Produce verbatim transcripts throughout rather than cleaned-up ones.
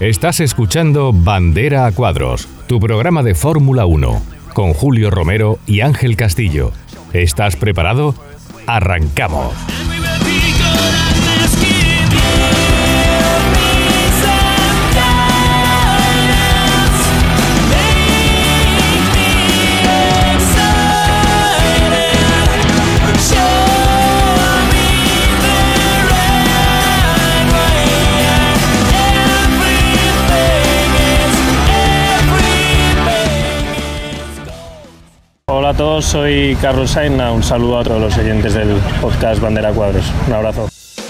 Estás escuchando Bandera a Cuadros, tu programa de Fórmula uno, con Julio Romero y Ángel Castillo. ¿Estás preparado? ¡Arrancamos! Hola a todos, soy Carlos Sainz. Un saludo a todos los oyentes del podcast Bandera a Cuadros. Un abrazo.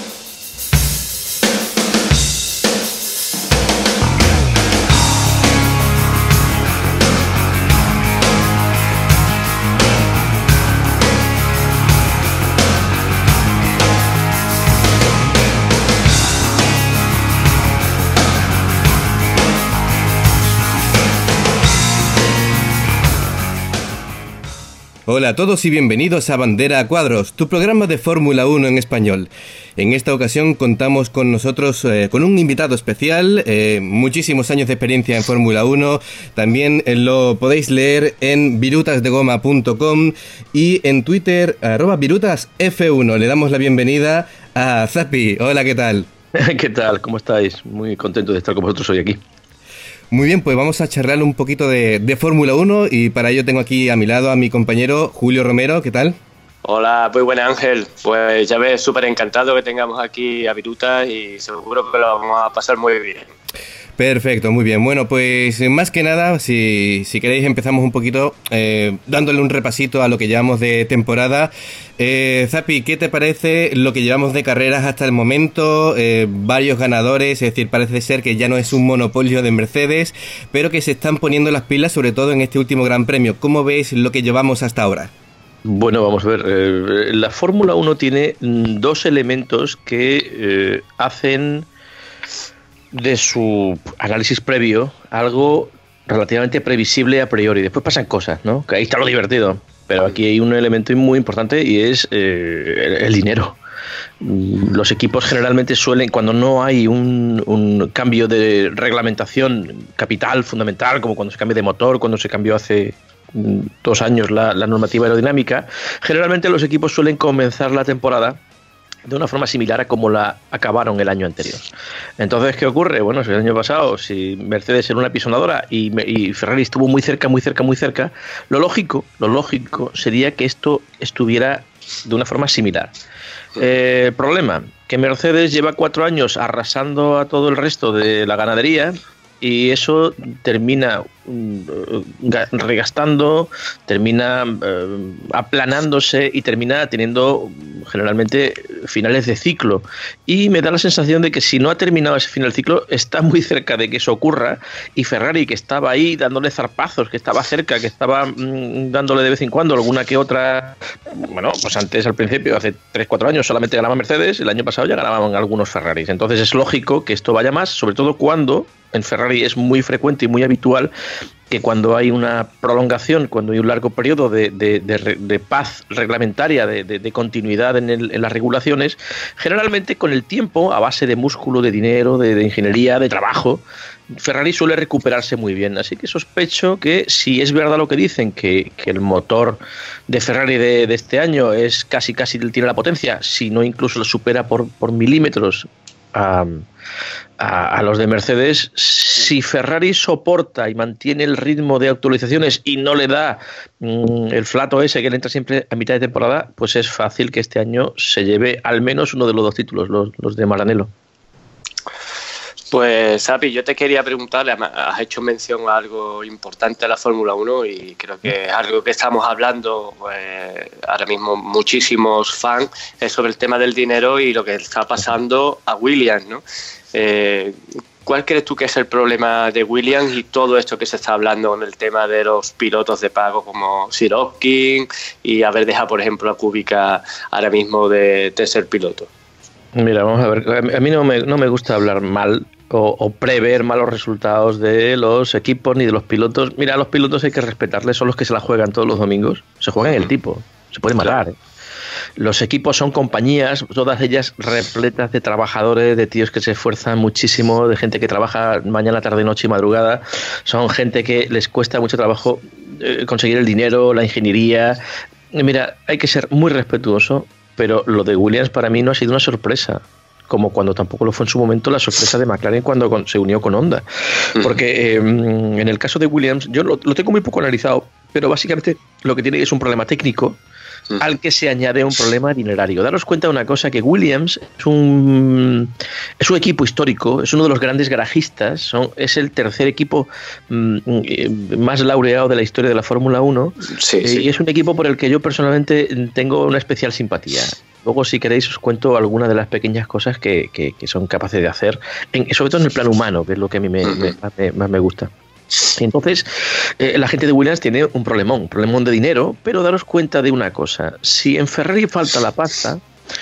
Hola a todos y bienvenidos a Bandera a Cuadros, tu programa de Fórmula uno en español. En esta ocasión contamos con nosotros, eh, con un invitado especial, eh, muchísimos años de experiencia en Fórmula uno, también eh, lo podéis leer en virutas de goma punto com y en Twitter, arroba virutas efe uno. Le damos la bienvenida a Zapi. Hola, ¿qué tal? ¿Qué tal? ¿Cómo estáis? Muy contento de estar con vosotros hoy aquí. Muy bien, pues vamos a charlar un poquito de, de Fórmula uno y para ello tengo aquí a mi lado a mi compañero Julio Romero. ¿Qué tal? Hola, muy buena Ángel. Pues ya ves, súper encantado que tengamos aquí a Virutas y seguro que lo vamos a pasar muy bien. Perfecto, muy bien. Bueno, pues más que nada, si, si queréis empezamos un poquito eh, dándole un repasito a lo que llevamos de temporada. Eh, Zapi, ¿qué te parece lo que llevamos de carreras hasta el momento? Eh, varios ganadores, es decir, parece ser que ya no es un monopolio de Mercedes, pero que se están poniendo las pilas, sobre todo en este último Gran Premio. ¿Cómo veis lo que llevamos hasta ahora? Bueno, vamos a ver. Eh, la Fórmula uno tiene dos elementos que eh, hacen de su análisis previo algo relativamente previsible a priori. Después pasan cosas, ¿no? Que ahí está lo divertido. Pero aquí hay un elemento muy importante y es eh, el dinero. Los equipos generalmente suelen, cuando no hay un, un cambio de reglamentación capital, fundamental, como cuando se cambia de motor, cuando se cambió hace dos años la, la normativa aerodinámica, generalmente los equipos suelen comenzar la temporada de una forma similar a como la acabaron el año anterior. Entonces, ¿qué ocurre? Bueno, si el año pasado, si Mercedes era una pisonadora y, y Ferrari estuvo muy cerca, muy cerca, muy cerca, lo lógico, lo lógico sería que esto estuviera de una forma similar. Eh, el problema, que Mercedes lleva cuatro años arrasando a todo el resto de la ganadería y eso termina regastando, termina eh, aplanándose y termina teniendo generalmente finales de ciclo. Y me da la sensación de que si no ha terminado ese final de ciclo, está muy cerca de que eso ocurra. Y Ferrari, que estaba ahí dándole zarpazos, que estaba cerca, que estaba mmm, dándole de vez en cuando alguna que otra. Bueno, pues antes, al principio, hace tres cuatro años, solamente ganaba Mercedes, el año pasado ya ganaban algunos Ferraris. Entonces es lógico que esto vaya más, sobre todo cuando en Ferrari es muy frecuente y muy habitual que cuando hay una prolongación, cuando hay un largo periodo de, de, de, de paz reglamentaria, de, de, de continuidad en, el, en las regulaciones, generalmente con el tiempo, a base de músculo, de dinero, de, de ingeniería, de trabajo, Ferrari suele recuperarse muy bien. Así que sospecho que si es verdad lo que dicen, que, que el motor de Ferrari de, de este año es casi casi tiene la potencia, si no incluso lo supera por, por milímetros a, a, a los de Mercedes, si Ferrari soporta y mantiene el ritmo de actualizaciones y no le da mmm, el flato ese que le entra siempre a mitad de temporada, pues es fácil que este año se lleve al menos uno de los dos títulos, los, los de Maranello. Pues, Sapi, yo te quería preguntar, has hecho mención a algo importante de la Fórmula uno y creo que es algo que estamos hablando pues, ahora mismo muchísimos fans, es sobre el tema del dinero y lo que está pasando a Williams, ¿no? Eh, ¿Cuál crees tú que es el problema de Williams y todo esto que se está hablando con el tema de los pilotos de pago como Sirotkin y haber dejado, por ejemplo, a Kubica ahora mismo de, de ser piloto? Mira, vamos a ver, a mí no me, no me gusta hablar mal o, o prever malos resultados de los equipos ni de los pilotos. Mira, a los pilotos hay que respetarles, son los que se la juegan todos los domingos, se juegan el tipo, se puede matar, ¿eh? Los equipos son compañías, todas ellas repletas de trabajadores, de tíos que se esfuerzan muchísimo, de gente que trabaja mañana, tarde, noche y madrugada. Son gente que les cuesta mucho trabajo eh, conseguir el dinero, la ingeniería. Mira, hay que ser muy respetuoso, pero lo de Williams para mí no ha sido una sorpresa, como cuando tampoco lo fue en su momento la sorpresa de McLaren cuando con, se unió con Honda. Porque eh, en el caso de Williams, yo lo, lo tengo muy poco analizado, pero básicamente lo que tiene es un problema técnico al que se añade un problema dinerario. Daros cuenta de una cosa, que Williams es un, es un equipo histórico, es uno de los grandes garajistas, son, es el tercer equipo mm, más laureado de la historia de la Fórmula uno, sí, eh, sí. y es un equipo por el que yo personalmente tengo una especial simpatía. Luego, si queréis, os cuento algunas de las pequeñas cosas que, que, que son capaces de hacer, en, sobre todo en el plano humano, que es lo que a mí me, me, más, me, más me gusta. Entonces, eh, la gente de Williams tiene un problemón, un problemón de dinero, pero daros cuenta de una cosa: si en Ferrari falta la pasta,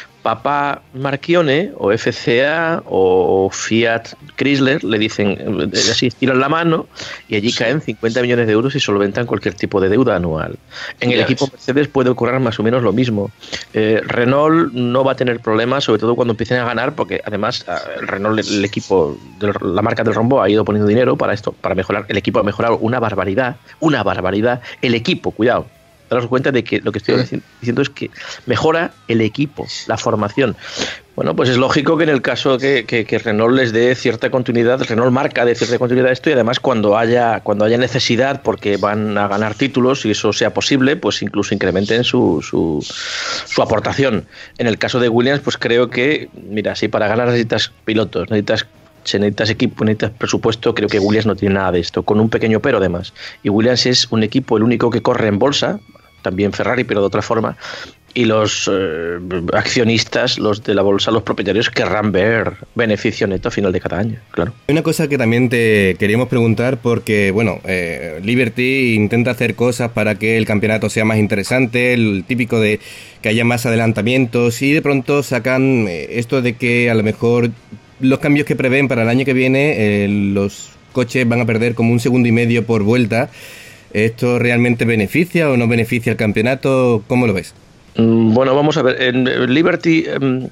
papá Marchionne o F C A o Fiat Chrysler le dicen, así estiran la mano y allí caen cincuenta millones de euros y solventan cualquier tipo de deuda anual. En el yes. equipo Mercedes puede ocurrir más o menos lo mismo. Eh, Renault no va a tener problemas, sobre todo cuando empiecen a ganar, porque además el Renault, el equipo, de la marca del rombo, ha ido poniendo dinero para esto, para mejorar. El equipo ha mejorado una barbaridad, una barbaridad. El equipo, cuidado. Daros cuenta de que lo que estoy diciendo es que mejora el equipo, la formación. Bueno, pues es lógico que en el caso que, que, que Renault les dé cierta continuidad, Renault marca de cierta continuidad esto, y además cuando haya cuando haya necesidad porque van a ganar títulos y eso sea posible, pues incluso incrementen su, su, su aportación. En el caso de Williams, pues creo que, mira, si para ganar necesitas pilotos, necesitas Si necesitas equipo, necesitas presupuesto, creo que Williams no tiene nada de esto, con un pequeño pero además. Y Williams es un equipo, el único que corre en bolsa, también Ferrari, pero de otra forma, y los eh, accionistas, los de la bolsa, los propietarios, querrán ver beneficio neto a final de cada año, claro. Hay una cosa que también te queríamos preguntar, porque, bueno, eh, Liberty intenta hacer cosas para que el campeonato sea más interesante, el típico de que haya más adelantamientos, y de pronto sacan eh, esto de que a lo mejor los cambios que prevén para el año que viene, eh, los coches van a perder como un segundo y medio por vuelta. ¿Esto realmente beneficia o no beneficia al campeonato? ¿Cómo lo ves? Bueno, vamos a ver. En Liberty,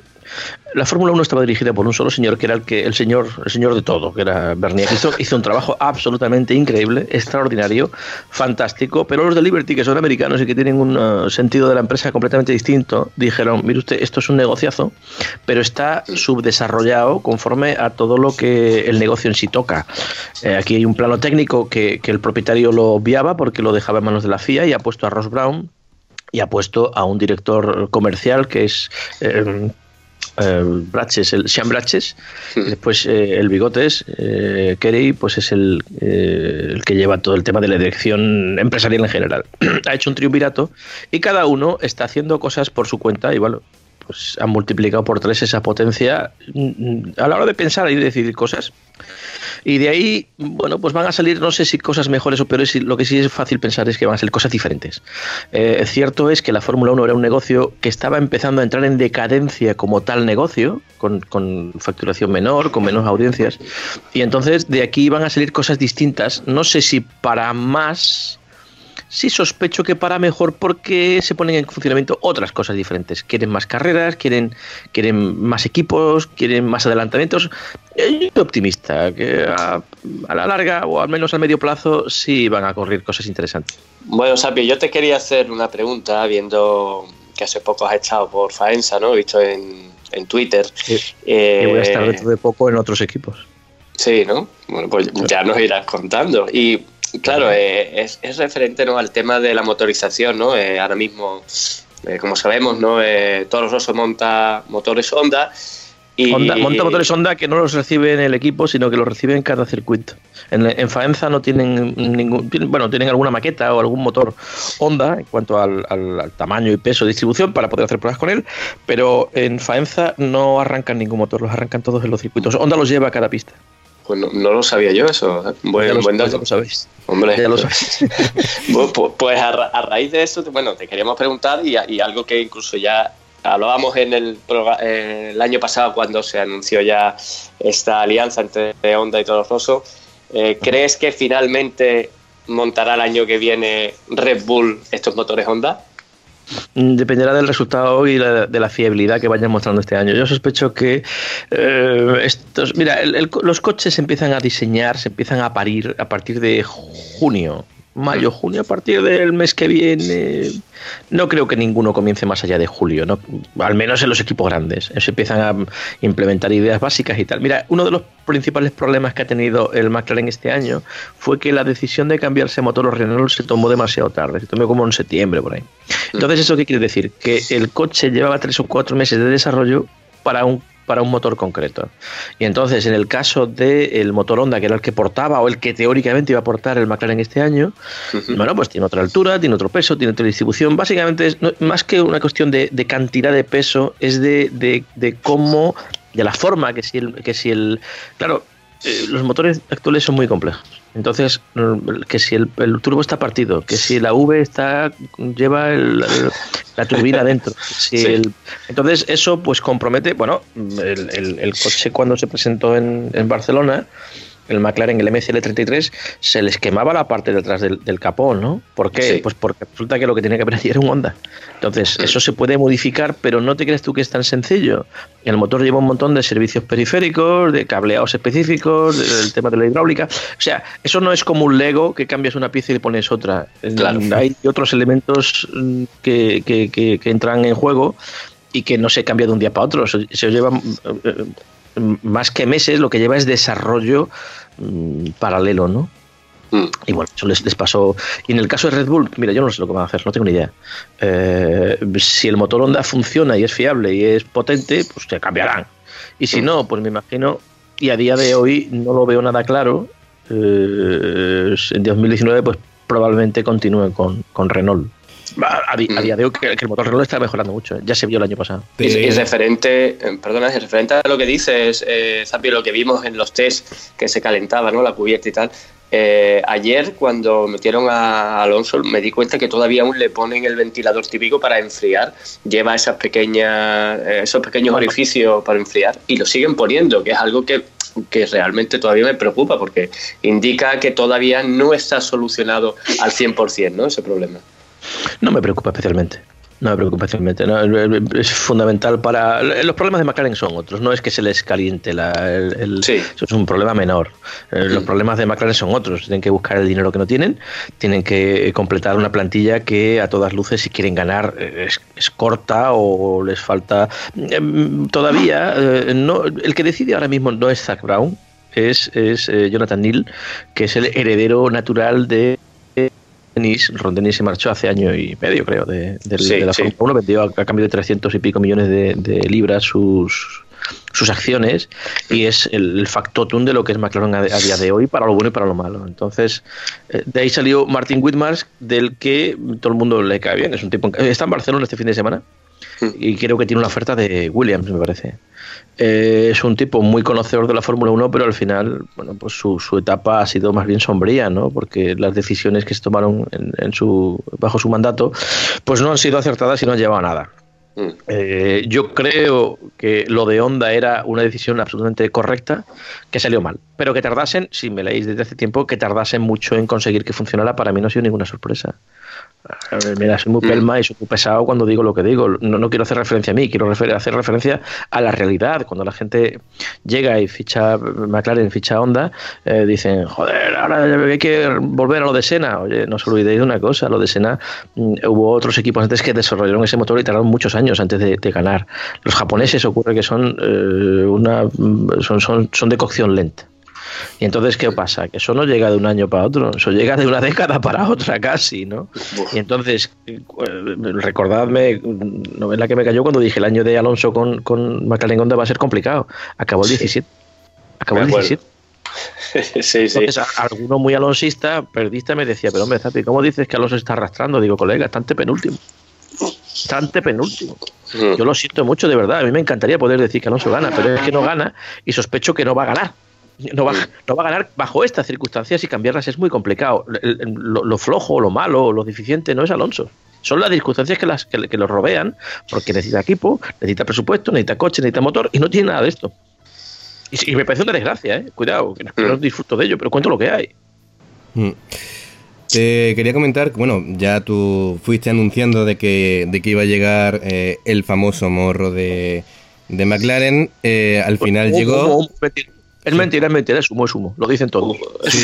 la Fórmula uno estaba dirigida por un solo señor, que era el que el señor el señor de todo, que era Bernier. Hizo, hizo un trabajo absolutamente increíble, extraordinario, fantástico, pero los de Liberty, que son americanos y que tienen un uh, sentido de la empresa completamente distinto, dijeron, mire usted, esto es un negociazo, pero está subdesarrollado conforme a todo lo que el negocio en sí toca. Eh, aquí hay un plano técnico que, que el propietario lo obviaba porque lo dejaba en manos de la F I A, y ha puesto a Ross Brown y ha puesto a un director comercial que es eh, eh, Braches, el Sean Braches. Después eh, el Bigotes, eh, Kerry, pues es el, eh, el que lleva todo el tema de la dirección empresarial en general. Ha hecho un triunvirato y cada uno está haciendo cosas por su cuenta y bueno, pues han multiplicado por tres esa potencia a la hora de pensar y decidir cosas. Y de ahí, bueno, pues van a salir, no sé si cosas mejores o peores, lo que sí es fácil pensar es que van a ser cosas diferentes. Eh, cierto es que la Fórmula uno era un negocio que estaba empezando a entrar en decadencia como tal negocio, con, con facturación menor, con menos audiencias, y entonces de aquí van a salir cosas distintas, no sé si para más... Sí sospecho que para mejor, porque se ponen en funcionamiento otras cosas diferentes. Quieren más carreras, quieren, quieren más equipos, quieren más adelantamientos. Yo soy optimista, que a, a la larga o al menos al medio plazo sí van a ocurrir cosas interesantes. Bueno, Sapi, yo te quería hacer una pregunta, viendo que hace poco has estado por Faenza, ¿no? He visto en, en Twitter. Sí. Eh, y voy a estar dentro de poco en otros equipos. Sí, ¿no? Bueno, pues ya nos irás contando. Y claro, eh, es, es referente, ¿no?, al tema de la motorización, ¿no? Eh, ahora mismo, eh, como sabemos, ¿no? Eh, Toro Rosso monta motores Honda y Honda, monta motores Honda que no los recibe en el equipo, sino que los recibe en cada circuito. En, en Faenza no tienen ningún, bueno, tienen alguna maqueta o algún motor Honda en cuanto al, al, al tamaño y peso de distribución para poder hacer pruebas con él, pero en Faenza no arrancan ningún motor, los arrancan todos en los circuitos. Honda los lleva a cada pista. Pues no, no lo sabía yo eso. Buen, ya lo, buen dato. Ya lo sabéis. Hombre. Ya lo sabéis. pues, pues a, ra a raíz de eso, bueno, te queríamos preguntar y, y algo que incluso ya hablábamos en el, eh, el año pasado cuando se anunció ya esta alianza entre Honda y Toro Rosso. Eh, ¿Crees que finalmente montará el año que viene Red Bull estos motores Honda? dependerá del resultado y la, de la fiabilidad que vayan mostrando este año. Yo sospecho que eh, estos, mira, el, el, los coches se empiezan a diseñar, se empiezan a parir a partir de junio. Mayo, junio, a partir del mes que viene. No creo que ninguno comience más allá de julio, ¿no? Al menos en los equipos grandes. Se empiezan a implementar ideas básicas y tal. Mira, uno de los principales problemas que ha tenido el McLaren este año fue que la decisión de cambiarse a motor Renault se tomó demasiado tarde. Se tomó como en septiembre, por ahí. Entonces, ¿eso qué quiere decir? Que el coche llevaba tres o cuatro meses de desarrollo para un para un motor concreto. Y entonces, en el caso del motor Honda, que era el que portaba o el que teóricamente iba a portar el McLaren este año, uh-huh. bueno, pues tiene otra altura, tiene otro peso, tiene otra distribución. Básicamente, es no, más que una cuestión de, de cantidad de peso, es de, de, de cómo, de la forma que si el, que si el claro, eh, los motores actuales son muy complejos. Entonces, que si el, el turbo está partido, que si la V está lleva el, el, la turbina dentro, si sí. el, entonces eso pues compromete, bueno, el, el, el coche cuando se presentó en, en Barcelona, el McLaren, el M C L treinta y tres, se les quemaba la parte de atrás del, del capó, ¿no? ¿Por qué? Sí. Pues porque resulta que lo que tenía que haber allí era un Honda. Entonces, eso se puede modificar, pero no te crees tú que es tan sencillo. El motor lleva un montón de servicios periféricos, de cableados específicos, del tema de la hidráulica. O sea, eso no es como un Lego que cambias una pieza y le pones otra. Claro. Hay otros elementos que, que, que, que entran en juego y que no se cambia de un día para otro. Se, se lleva más que meses, lo que lleva es desarrollo mmm, paralelo, ¿no? Mm. Y bueno, eso les, les pasó. Y en el caso de Red Bull, mira, yo no sé lo que van a hacer, no tengo ni idea. Eh, si el motor Honda funciona y es fiable y es potente, pues te cambiarán. Y si mm. no, pues me imagino, y a día de hoy no lo veo nada claro, eh, en dos mil diecinueve pues probablemente continúe con, con Renault. A, a, a día de hoy que, que el motor Renault está mejorando mucho, ¿eh? Ya se vio el año pasado. Y, y referente, perdona, referente a lo que dices, eh, Zappi, lo que vimos en los test que se calentaba, ¿no? La cubierta y tal. Eh, ayer cuando metieron a Alonso me di cuenta que todavía aún le ponen el ventilador típico para enfriar, lleva esas pequeñas, eh, esos pequeños bueno. orificios para enfriar y lo siguen poniendo, que es algo que que realmente todavía me preocupa porque indica que todavía no está solucionado al cien por ciento, ¿no? Ese problema. No me preocupa especialmente. No me preocupa especialmente. No, es fundamental para... Los problemas de McLaren son otros. No es que se les caliente la, el... el sí. Eso es un problema menor. Los mm. problemas de McLaren son otros. Tienen que buscar el dinero que no tienen. Tienen que completar una plantilla que a todas luces, si quieren ganar, es, es corta o les falta... Todavía, no, el que decide ahora mismo no es Zak Brown, es, es Jonathan Neal, que es el heredero natural de... Dennis, Ron Dennis se marchó hace año y medio, creo, de, de, sí, de la sí. Fórmula uno, vendió a, a cambio de trescientos y pico millones de, de libras sus, sus acciones y es el, el factotum de lo que es McLaren a, a día de hoy, para lo bueno y para lo malo. Entonces, eh, de ahí salió Martin Whitmarsh, del que todo el mundo le cae bien. Es un tipo, está en Barcelona este fin de semana y creo que tiene una oferta de Williams, me parece. Eh, es un tipo muy conocedor de la Fórmula uno, pero al final, bueno, pues su, su etapa ha sido más bien sombría, ¿no? Porque las decisiones que se tomaron en, en su, bajo su mandato, pues no han sido acertadas y no han llevado a nada. Mm. Eh, yo creo que lo de Honda era una decisión absolutamente correcta, que salió mal, pero que tardasen, si me leéis desde hace tiempo, que tardasen mucho en conseguir que funcionara, para mí no ha sido ninguna sorpresa. Mira, soy muy pelma y soy muy pesado cuando digo lo que digo. No, no quiero hacer referencia a mí, quiero refer- hacer referencia a la realidad. Cuando la gente llega y ficha McLaren, ficha Honda, eh, dicen, joder, ahora hay que volver a lo de Senna. Oye, no os olvidéis de una cosa, lo de Senna, mm, hubo otros equipos antes que desarrollaron ese motor y tardaron muchos años antes de, de ganar. Los japoneses ocurre que son, eh, una, son, son, son de cocción lenta. Y entonces, ¿qué pasa? Que eso no llega de un año para otro, eso llega de una década para otra casi, ¿no? Y entonces, recordadme, novela que me cayó cuando dije el año de Alonso con, con McLaren Honda va a ser complicado. Acabó el diecisiete. Acabó el diecisiete. Sí, sí. Entonces, alguno muy alonsista, perdista, me decía, pero hombre, Zapi, ¿cómo dices que Alonso está arrastrando? Digo, colega, está antepenúltimo. Está antepenúltimo. Yo lo siento mucho, de verdad. A mí me encantaría poder decir que Alonso gana, pero es que no gana y sospecho que no va a ganar. No va, no va a ganar bajo estas circunstancias y cambiarlas es muy complicado. Lo, lo flojo, lo malo, lo deficiente no es Alonso. Son las circunstancias que, las, que, que lo rodean, porque necesita equipo, necesita presupuesto, necesita coche, necesita motor y no tiene nada de esto. Y, y me parece una desgracia, ¿eh? Cuidado, que no, que no disfruto de ello, pero cuento lo que hay. Mm. Te quería comentar, bueno, ya tú fuiste anunciando de que, de que iba a llegar eh, el famoso morro de, de McLaren, eh, al final humo, llegó... Humo, humo, mentira. Es mentira, es mentira, es humo, es humo, lo dicen todos. Sí.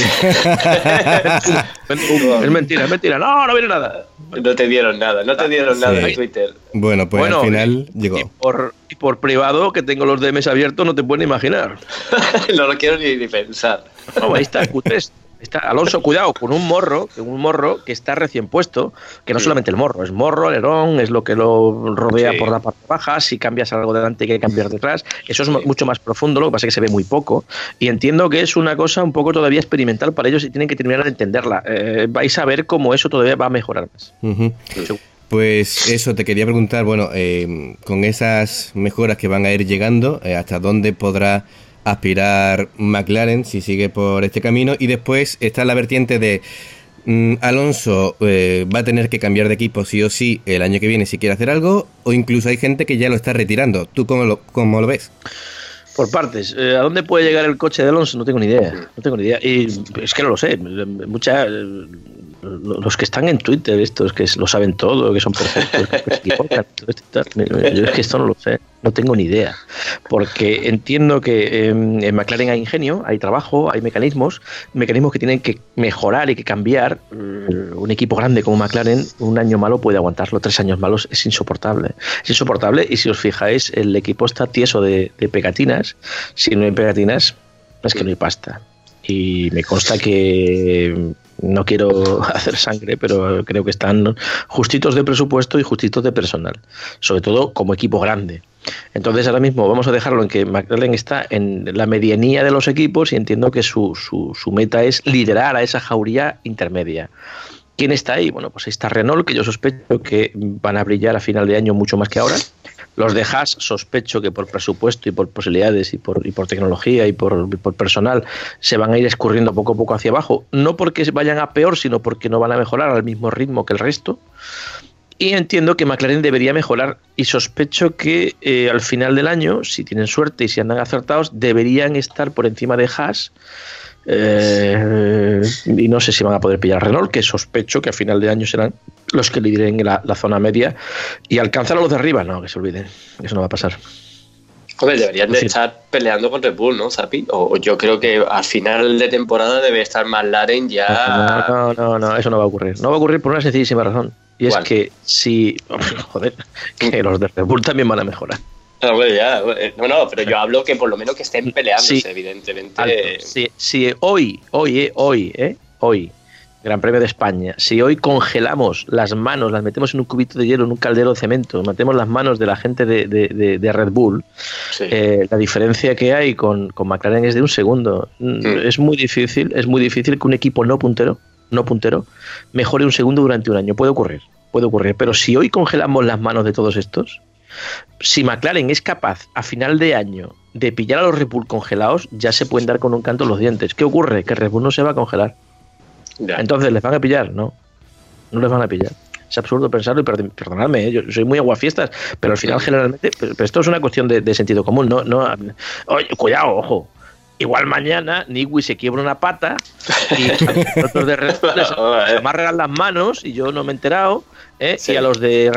Es mentira, es mentira, no, no viene nada. No te dieron nada, no te dieron Sí. nada en Twitter. Bueno, pues Bueno, al final y, llegó. Y por, y por privado, que tengo los D Ms abiertos, no te puedes imaginar. No lo quiero ni, ni pensar. No, ahí está, Q tres. Está, Alonso, cuidado, con un morro, un morro que está recién puesto, que no solamente el morro, es morro, alerón, es lo que lo rodea Sí. por la parte baja, si cambias algo delante hay que cambiar detrás, eso es mucho más profundo, lo que pasa es que se ve muy poco, y entiendo que es una cosa un poco todavía experimental para ellos y tienen que terminar de entenderla. Eh, vais a ver cómo eso todavía va a mejorar más. Ujú. Pues eso, te quería preguntar, bueno, eh, con esas mejoras que van a ir llegando, eh, ¿hasta dónde podrá aspirar McLaren si sigue por este camino? Y después está la vertiente de mm, Alonso eh, va a tener que cambiar de equipo sí o sí el año que viene si quiere hacer algo, o incluso hay gente que ya lo está retirando. ¿Tú cómo lo, cómo lo ves? Por partes, eh, ¿a dónde puede llegar el coche de Alonso? No tengo ni idea, no tengo ni idea. Y es que no lo sé, mucha, los que están en Twitter, estos que lo saben todo, que son perfectos, que se equivocan, todo esto y tal, yo es que esto no lo sé, no tengo ni idea. Porque entiendo que eh, en McLaren hay ingenio, hay trabajo, hay mecanismos, mecanismos que tienen que mejorar y que cambiar. Un equipo grande como McLaren, un año malo puede aguantarlo, tres años malos es insoportable. Es insoportable y si os fijáis, el equipo está tieso de, de pegatinas. Si no hay pegatinas, es que no hay pasta. Y me consta que, no quiero hacer sangre, pero creo que están justitos de presupuesto y justitos de personal, sobre todo como equipo grande. Entonces ahora mismo vamos a dejarlo en que McLaren está en la medianía de los equipos y entiendo que su, su, su meta es liderar a esa jauría intermedia. ¿Quién está ahí? Bueno, pues ahí está Renault, que yo sospecho que van a brillar a final de año mucho más que ahora. Los de Haas sospecho que por presupuesto y por posibilidades y por, y por tecnología y por, y por personal se van a ir escurriendo poco a poco hacia abajo, no porque vayan a peor, sino porque no van a mejorar al mismo ritmo que el resto. Y entiendo que McLaren debería mejorar y sospecho que eh, al final del año, si tienen suerte y si andan acertados, deberían estar por encima de Haas. Eh, y no sé si van a poder pillar a Renault, que sospecho que a final de año serán los que lideren la, la zona media y alcanzar a los de arriba. No, que se olviden, eso no va a pasar. Hombre, deberían de Sí. estar peleando con Red Bull, ¿no, Zapi? O, o yo creo que al final de temporada debe estar McLaren ya... No, no, no, no, eso no va a ocurrir. No va a ocurrir por una sencillísima razón. Y es ¿Cuál? que si... Joder, que los de Red Bull también van a mejorar. Hombre, ya, no, no, pero yo hablo que por lo menos que estén peleándose, Sí. evidentemente. Alto. Si, si hoy, hoy, eh, hoy, eh, hoy, Gran Premio de España, si hoy congelamos las manos, las metemos en un cubito de hielo, en un caldero de cemento, metemos las manos de la gente de, de, de, de Red Bull, Sí. eh, la diferencia que hay con, con McLaren es de un segundo. Mm. Es muy difícil, es muy difícil que un equipo no puntero, no puntero, mejore un segundo durante un año. Puede ocurrir, puede ocurrir. Pero si hoy congelamos las manos de todos estos, si McLaren es capaz a final de año de pillar a los Red Bull congelados, ya se pueden dar con un canto en los dientes. ¿Qué ocurre? Que Red Bull no se va a congelar. Ya. Entonces, ¿les van a pillar? No, no les van a pillar. Es absurdo pensarlo y perd- perdonadme, ¿eh? Yo soy muy aguafiestas, pero al final generalmente, pero, pero esto es una cuestión de, de sentido común, no, no, oye, cuidado, ojo. Igual mañana Newey se quiebra una pata y a los de Red Bull les amarran las manos y yo no me he enterado, ¿eh? Sí. Y a los de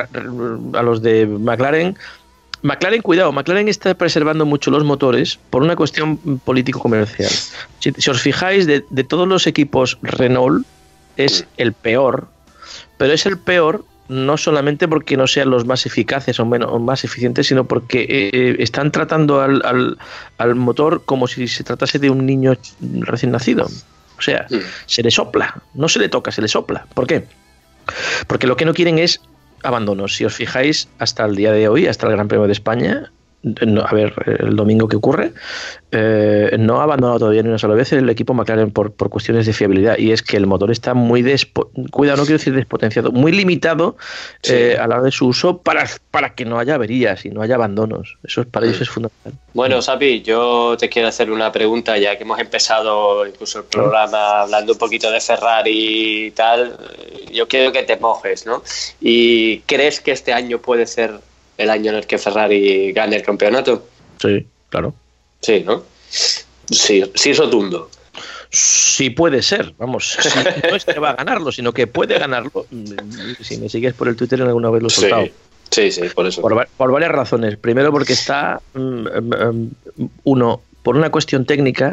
a los de McLaren, McLaren, cuidado, McLaren está preservando mucho los motores por una cuestión político-comercial. Si, si os fijáis, de, de todos los equipos, Renault es el peor, pero es el peor no solamente porque no sean los más eficaces o, menos, o más eficientes, sino porque eh, están tratando al, al, al motor como si se tratase de un niño recién nacido. O sea, Mm. se le sopla, no se le toca, se le sopla. ¿Por qué? Porque lo que no quieren es abandonos. Si os fijáis, hasta el día de hoy, hasta el Gran Premio de España, no, a ver, el domingo que ocurre, eh, no ha abandonado todavía ni una sola vez el equipo McLaren por, por cuestiones de fiabilidad, y es que el motor está muy despo cuidado, no quiero decir despotenciado, muy limitado Sí. eh, a la hora de su uso para, para que no haya averías y no haya abandonos. Eso para ellos es fundamental. Bueno, Sapi, yo te quiero hacer una pregunta, ya que hemos empezado incluso el programa hablando un poquito de Ferrari y tal. Yo quiero que te mojes, ¿no? ¿Y crees que este año puede ser el año en el que Ferrari gane el campeonato? Sí, claro. Sí, ¿no? Sí, sí, rotundo. Sí puede ser, vamos, si no es que va a ganarlo, sino que puede ganarlo. Si me sigues por el Twitter alguna vez lo he soltado. Sí, sí, sí, por eso. Por, por varias razones. Primero porque está, um, um, uno, por una cuestión técnica,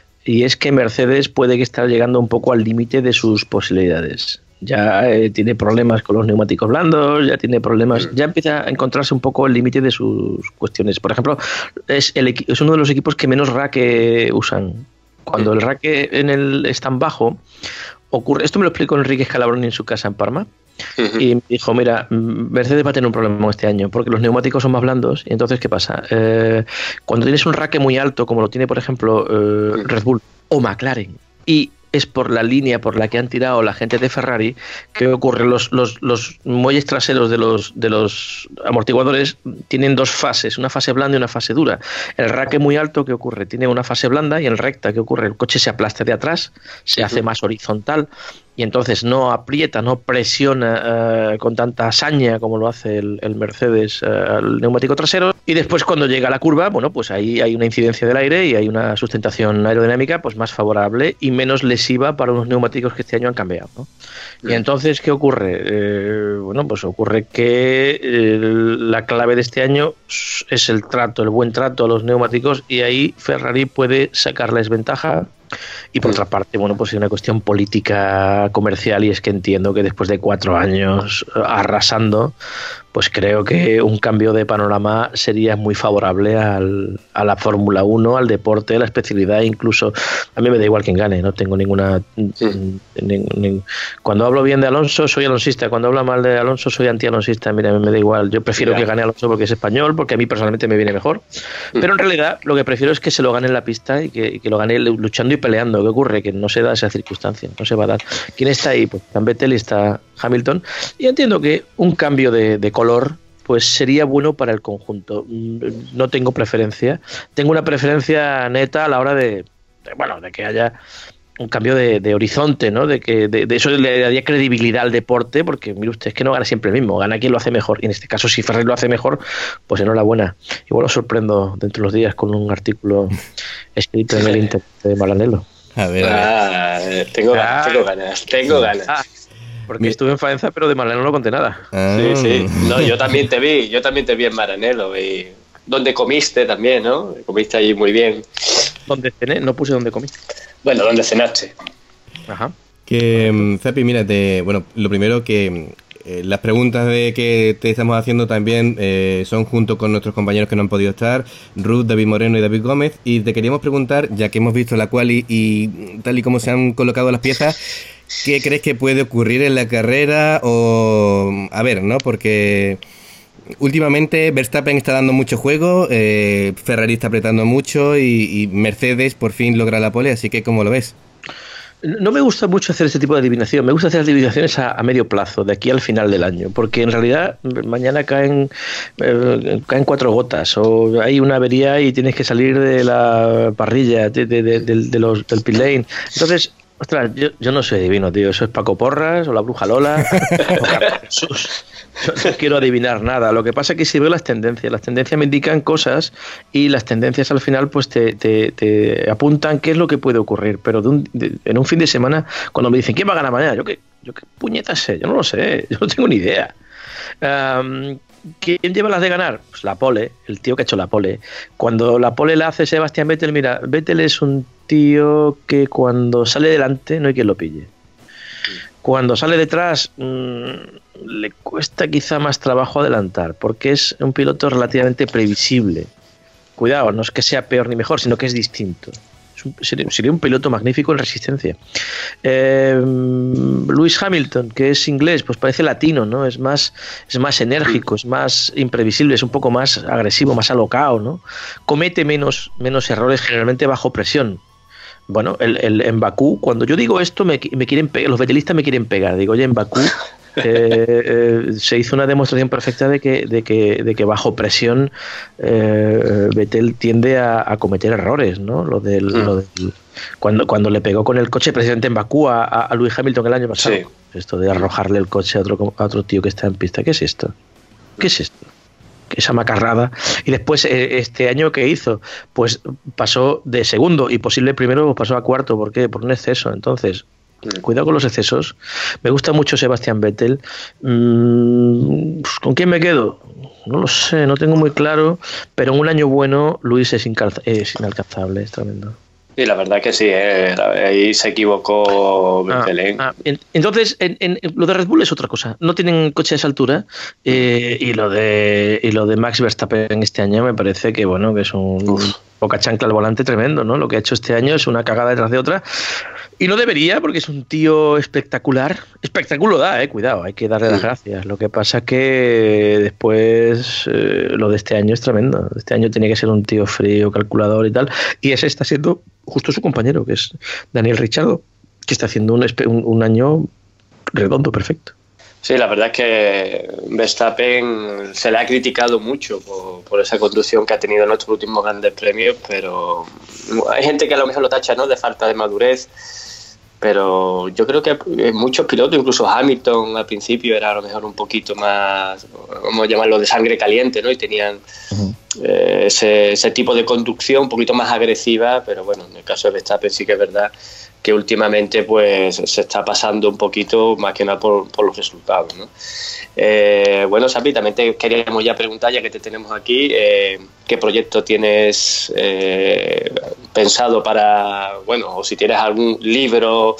y es que Mercedes puede que esté llegando un poco al límite de sus posibilidades. Ya eh, tiene problemas con los neumáticos blandos, ya tiene problemas, ya empieza a encontrarse un poco el límite de sus cuestiones. Por ejemplo, es, el, es uno de los equipos que menos raque usan. Cuando el raque en el es tan bajo, ocurre. Esto me lo explicó Enrique Scalabroni en su casa en Parma. Uh-huh. Y me dijo, mira, Mercedes va a tener un problema este año porque los neumáticos son más blandos. Y entonces, ¿qué pasa? Eh, cuando tienes un raque muy alto, como lo tiene, por ejemplo, eh, Red Bull o McLaren, y es por la línea por la que han tirado la gente de Ferrari, ¿qué ocurre? Los, los, los muelles traseros de los, de los amortiguadores tienen dos fases, una fase blanda y una fase dura. El raque muy alto, ¿qué ocurre? Tiene una fase blanda, y en recta, ¿qué ocurre? El coche se aplasta de atrás, se hace más horizontal, y entonces no aprieta, no presiona uh, con tanta hazaña como lo hace el, el Mercedes uh, al neumático trasero, y después cuando llega a la curva, bueno, pues ahí hay una incidencia del aire y hay una sustentación aerodinámica pues más favorable y menos lesiva para unos neumáticos que este año han cambiado, ¿no? Y entonces, ¿qué ocurre? Eh, bueno, pues ocurre que eh, la clave de este año es el trato, el buen trato a los neumáticos, y ahí Ferrari puede sacarles ventaja. Y por otra parte, bueno, pues es una cuestión política comercial, y es que entiendo que después de cuatro años arrasando, pues creo que un cambio de panorama sería muy favorable al, a la Fórmula uno, al deporte, a la especialidad. Incluso a mí me da igual quién gane, no tengo ninguna... Sí. Ni, ni, cuando hablo bien de Alonso soy alonsista, cuando hablo mal de Alonso soy anti-alonsista. Mira, a mí me da igual, yo prefiero Mira. que gane Alonso porque es español, porque a mí personalmente me viene mejor, pero en realidad lo que prefiero es que se lo gane en la pista y que, y que lo gane luchando y peleando. ¿Qué ocurre? Que no se da esa circunstancia, no se va a dar. ¿Quién está ahí? Pues está Vettel y está Hamilton, y entiendo que un cambio de, de color pues sería bueno para el conjunto. No tengo preferencia, tengo una preferencia neta a la hora de, de bueno, de que haya un cambio de, de horizonte, ¿no? De que de, de eso le daría credibilidad al deporte, porque mire usted, es que no gana siempre el mismo, gana quien lo hace mejor, y en este caso si Ferrari lo hace mejor, pues enhorabuena. Igual os sorprendo dentro de los días con un artículo escrito en el Inter de Maranello. A ver, a ver. Ah, tengo, ah, tengo ganas, tengo ganas. Ah, porque Mi... estuve en Faenza, pero de Maranello no conté nada. Ah. Sí, sí. No, yo también te vi, yo también te vi en Maranello, y donde comiste también, ¿no? Comiste allí muy bien. ¿Dónde cené? No puse dónde comí. Bueno, ¿dónde cenaste? Ajá. Que, Zapi, mira, te, bueno, lo primero que eh, las preguntas de que te estamos haciendo también eh, son junto con nuestros compañeros que no han podido estar, Ruth, David Moreno y David Gómez, y te queríamos preguntar, ya que hemos visto la quali y tal y como se han colocado las piezas, ¿qué crees que puede ocurrir en la carrera? O, a ver, ¿no? Porque últimamente Verstappen está dando mucho juego, eh, Ferrari está apretando mucho y, y Mercedes por fin logra la pole, así que ¿cómo lo ves? No me gusta mucho hacer este tipo de adivinación, me gusta hacer adivinaciones a, a medio plazo, de aquí al final del año, porque en realidad mañana caen, eh, caen cuatro gotas, o hay una avería y tienes que salir de la parrilla, de, de, de, de, de los, del pit lane. Entonces, ostras, yo, yo no soy adivino, tío, eso es Paco Porras, o la Bruja Lola, o Carlos Jesús. Yo no quiero adivinar nada. Lo que pasa es que si veo las tendencias, las tendencias me indican cosas, y las tendencias al final pues te, te, te apuntan qué es lo que puede ocurrir. Pero de un, de, en un fin de semana, cuando me dicen ¿quién va a ganar mañana? Yo qué, yo qué puñetas sé, yo no lo sé, yo no tengo ni idea. Um, ¿Quién lleva las de ganar? Pues la pole, el tío que ha hecho la pole. Cuando la pole la hace Sebastián Vettel, mira, Vettel es un tío que cuando sale delante no hay quien lo pille. Cuando sale detrás mmm, le cuesta quizá más trabajo adelantar, porque es un piloto relativamente previsible. Cuidado, no es que sea peor ni mejor, sino que es distinto. Es un, sería, sería un piloto magnífico en resistencia. Eh, Lewis Hamilton, que es inglés, pues parece latino, ¿no? Es más, es más enérgico, es más imprevisible, es un poco más agresivo, más alocado, ¿no? Comete menos, menos errores generalmente bajo presión. Bueno, el, el, en Bakú, cuando yo digo esto, me, me quieren pegar, los vetelistas me quieren pegar. Digo, oye, en Bakú eh, eh, se hizo una demostración perfecta de que, de que, de que bajo presión eh, Vettel tiende a, a cometer errores, ¿no? Lo del, mm. lo del, cuando, cuando le pegó con el coche precisamente en Bakú a, a Lewis Hamilton el año pasado. Sí. Esto de arrojarle el coche a otro, a otro tío que está en pista. ¿Qué es esto? ¿Qué es esto? ¿Qué esa macarrada. Y después, eh, este año, ¿qué hizo? Pues pasó de segundo y posible primero, pasó a cuarto. ¿Por qué? Por un exceso. Entonces, cuidado con los excesos. Me gusta mucho Sebastian Vettel. Mm, ¿Con quién me quedo? No lo sé, no tengo muy claro. Pero en un año bueno, Luis es, incalza- es inalcanzable, es tremendo. Sí, la verdad que sí, eh, ahí se equivocó Vettel. Ah, ah, entonces, en, en, lo de Red Bull es otra cosa. No tienen coche a esa altura eh, y lo de y lo de Max Verstappen este año me parece que bueno que es un Uf. poca chancla al volante tremendo, ¿no? Lo que ha hecho este año es una cagada detrás de otra. Y no debería, porque es un tío espectacular. Espectáculo da, eh, cuidado, hay que darle sí. las gracias. Lo que pasa que después eh, lo de este año es tremendo. Este año tiene que ser un tío frío, calculador y tal. Y ese está siendo justo su compañero, que es Daniel Ricciardo, que está haciendo un, un, un año redondo, perfecto. Sí, la verdad es que Verstappen se le ha criticado mucho por, por esa conducción que ha tenido en estos últimos grandes premios, pero hay gente que a lo mejor lo tacha, ¿no?, de falta de madurez. Pero yo creo que muchos pilotos, incluso Hamilton al principio era a lo mejor un poquito más, vamos a llamarlo, de sangre caliente, ¿no? Y tenían uh-huh. eh, ese, ese tipo de conducción un poquito más agresiva, pero bueno, en el caso de Verstappen sí que es verdad que últimamente pues se está pasando un poquito más que nada por, por los resultados, ¿no? Eh, bueno, Sapi, también te queríamos ya preguntar, ya que te tenemos aquí, eh, ¿qué proyecto tienes eh, pensado para, bueno, o si tienes algún libro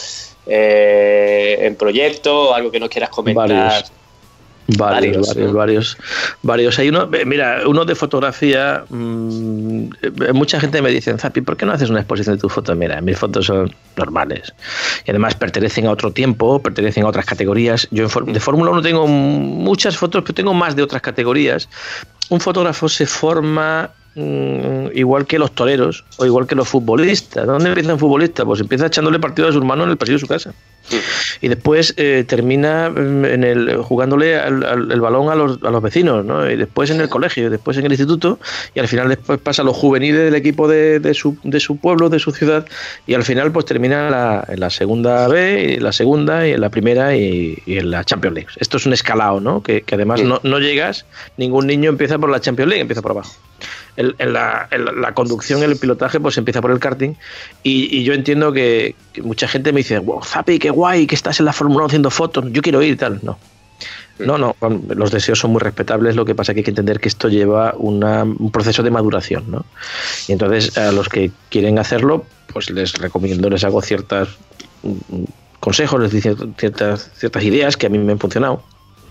eh, en proyecto o algo que nos quieras comentar? Varios. Varios, varios, ¿no? varios, varios. Hay uno, mira, uno de fotografía. Mmm, mucha gente me dice, Zapi, ¿por qué no haces una exposición de tus fotos? Mira, mis fotos son normales y además pertenecen a otro tiempo, pertenecen a otras categorías. Yo en, de Fórmula uno tengo muchas fotos, pero tengo más de otras categorías. Un fotógrafo se forma mmm, igual que los toreros o igual que los futbolistas. ¿Dónde empieza un futbolista? Pues empieza echándole partido a su hermano en el pasillo de su casa. Sí. Y después eh, termina en el, jugándole al, al, el balón a los, a los vecinos, ¿no? Y después en el colegio, y después en el instituto, y al final después pasa a los juveniles del equipo de, de, su, de su pueblo, de su ciudad, y al final pues termina en la, en la segunda B, en la segunda, y en la primera, y, y en la Champions League. Esto es un escalado, ¿no? Que, que además sí. no, no llegas, ningún niño empieza por la Champions League, empieza por abajo. El, en la, en la conducción, el pilotaje, pues empieza por el karting, y, y yo entiendo que, que mucha gente me dice, wow, Zapi, qué guay, que estás en la Fórmula uno haciendo fotos, yo quiero ir y tal. No, no, no, los deseos son muy respetables, lo que pasa es que hay que entender que esto lleva una, un proceso de maduración, ¿no? Y entonces a los que quieren hacerlo, pues les recomiendo, les hago ciertos consejos, les digo ciertas, ciertas ideas que a mí me han funcionado.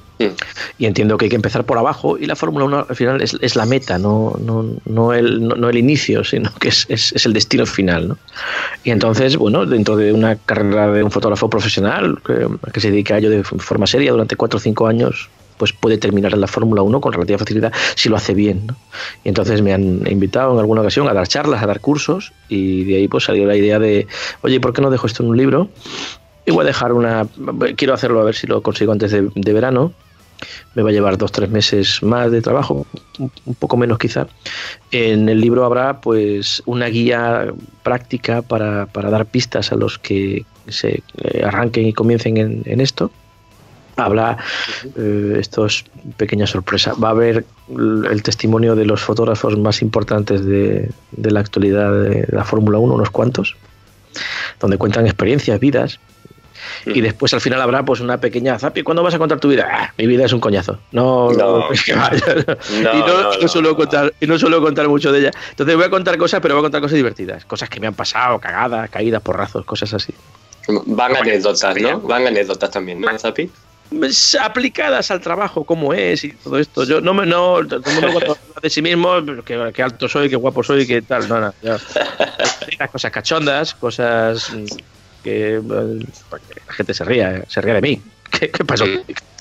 Y entiendo que hay que empezar por abajo, y la Fórmula uno al final es, es la meta, no, no, no, el, no, no el inicio, sino que es, es, es el destino final, ¿no? Y entonces, bueno, dentro de una carrera de un fotógrafo profesional que, que se dedica a ello de forma seria durante cuatro o cinco años, pues puede terminar en la Fórmula uno con relativa facilidad si lo hace bien, ¿no? Y entonces me han invitado en alguna ocasión a dar charlas, a dar cursos, y de ahí pues salió la idea de, oye, ¿por qué no dejo esto en un libro? Y voy a dejar una, quiero hacerlo a ver si lo consigo antes de, de verano. Me va a llevar dos, tres meses más de trabajo, un poco menos quizá. En el libro habrá pues una guía práctica para, para dar pistas a los que se arranquen y comiencen en, en esto. Habrá, eh, esto es pequeña sorpresa, va a haber el testimonio de los fotógrafos más importantes de, de la actualidad de la Fórmula uno, unos cuantos, donde cuentan experiencias, vidas. Y después al final habrá pues una pequeña Zapi, ¿cuándo vas a contar tu vida? Ah, mi vida es un coñazo. No, no, no, es que vaya, no. Y no, no, no, no, suelo contar, y no suelo contar mucho de ella. Entonces voy a contar cosas, pero voy a contar cosas divertidas, cosas que me han pasado, cagadas, caídas, porrazos, cosas así. Van anécdotas, ¿no? Van anécdotas también, ¿no, Zapi? Aplicadas al trabajo, cómo es y todo esto. Yo no me no todo el mundo cuando habla de sí mismo, que, que alto soy, que guapo soy, que tal, no, no. Yo, cosas cachondas, cosas que la gente se ría, se ría de mí. ¿Qué, qué pasó?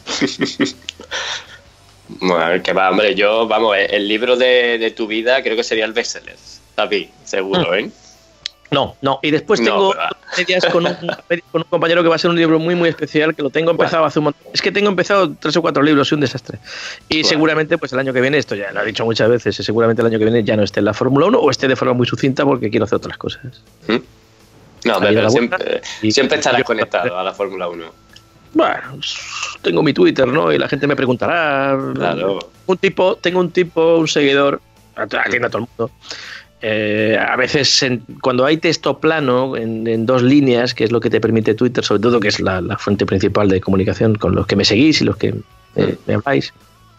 Bueno, que va, hombre, yo, vamos, el libro de, de tu vida creo que sería el bestseller, Zapi, seguro, ¿eh? No, no, y después tengo no, medias con un, con un compañero que va a ser un libro muy, muy especial, que lo tengo empezado hace un montón. Es que tengo empezado tres o cuatro libros, y un desastre. Y bueno, seguramente, pues el año que viene, esto ya lo he dicho muchas veces, seguramente el año que viene ya no esté en la Fórmula uno o esté de forma muy sucinta porque quiero hacer otras cosas. ¿Mm? No, pero, pero siempre, siempre estarás conectado a la Fórmula uno. Bueno, tengo mi Twitter, ¿no? Y la gente me preguntará. Claro. un tipo, tengo un tipo, un seguidor, atiende a todo el mundo. Eh, a veces en, cuando hay texto plano en, en dos líneas, que es lo que te permite Twitter, sobre todo, que es la, la fuente principal de comunicación con los que me seguís y los que eh, me habláis,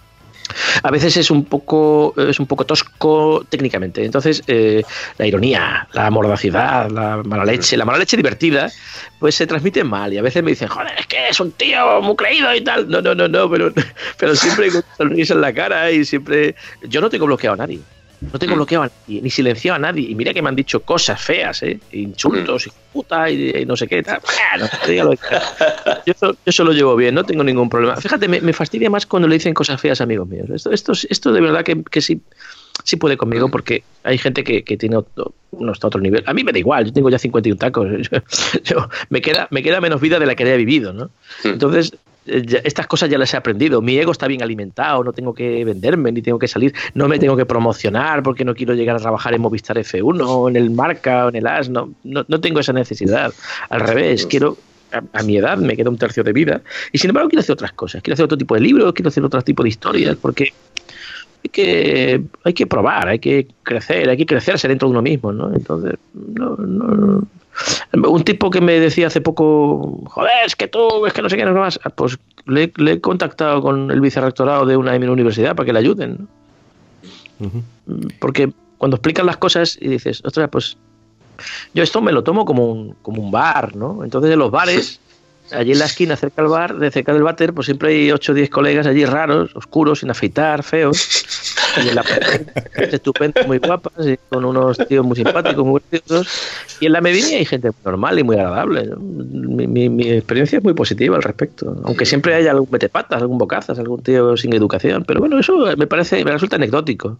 a veces es un poco es un poco tosco técnicamente. Entonces eh, la ironía, la mordacidad, la mala leche, la mala leche divertida, pues se transmite mal. Y a veces me dicen, joder, es que es un tío muy creído y tal. No, no, no, no, pero, pero siempre con sonrisa en la cara y siempre... Yo no tengo bloqueado a nadie. No tengo bloqueado a nadie, ni silenciado a nadie. Y mira que me han dicho cosas feas, ¿eh? Insultos, y puta, y, y no sé qué. Tal. Bueno, dígalo. Yo, yo eso lo llevo bien, no tengo ningún problema. Fíjate, me, me fastidia más cuando le dicen cosas feas a amigos míos. Esto, esto, esto de verdad que, que sí, sí puede conmigo, porque hay gente que, que tiene otro, uno está a otro nivel. A mí me da igual, yo tengo ya cincuenta y un tacos. Yo, yo, me, queda, me queda menos vida de la que haya vivido, ¿no? Entonces... estas cosas ya las he aprendido. Mi ego está bien alimentado, no tengo que venderme ni tengo que salir, no me tengo que promocionar porque no quiero llegar a trabajar en Movistar F uno o en el Marca o en el A S. No, no, no tengo esa necesidad. Al revés, quiero, a, a mi edad me queda un tercio de vida y sin embargo quiero hacer otras cosas. Quiero hacer otro tipo de libros, quiero hacer otro tipo de historias, porque hay que, hay que probar, hay que crecer, hay que crecerse dentro de uno mismo, ¿no? Entonces, no, no, un tipo que me decía hace poco, joder, es que tú, es que no sé qué, no más, pues le, le he contactado con el vicerrectorado de una universidad para que le ayuden, ¿no? Uh-huh. Porque cuando explican las cosas y dices, ostras, pues yo esto me lo tomo como un, como un bar, ¿no? Entonces en los bares, allí en la esquina, cerca del bar, de cerca del váter, pues siempre hay ocho o diez colegas allí raros, oscuros, sin afeitar, feos. Y en la estupenda, muy guapas, y con unos tíos muy simpáticos, muy graciosos. Y en la Medina hay gente normal y muy agradable, ¿no? Mi, mi, mi experiencia es muy positiva al respecto. Aunque siempre haya algún metepatas, algún bocazas, algún tío sin educación. Pero bueno, eso me parece, me resulta anecdótico.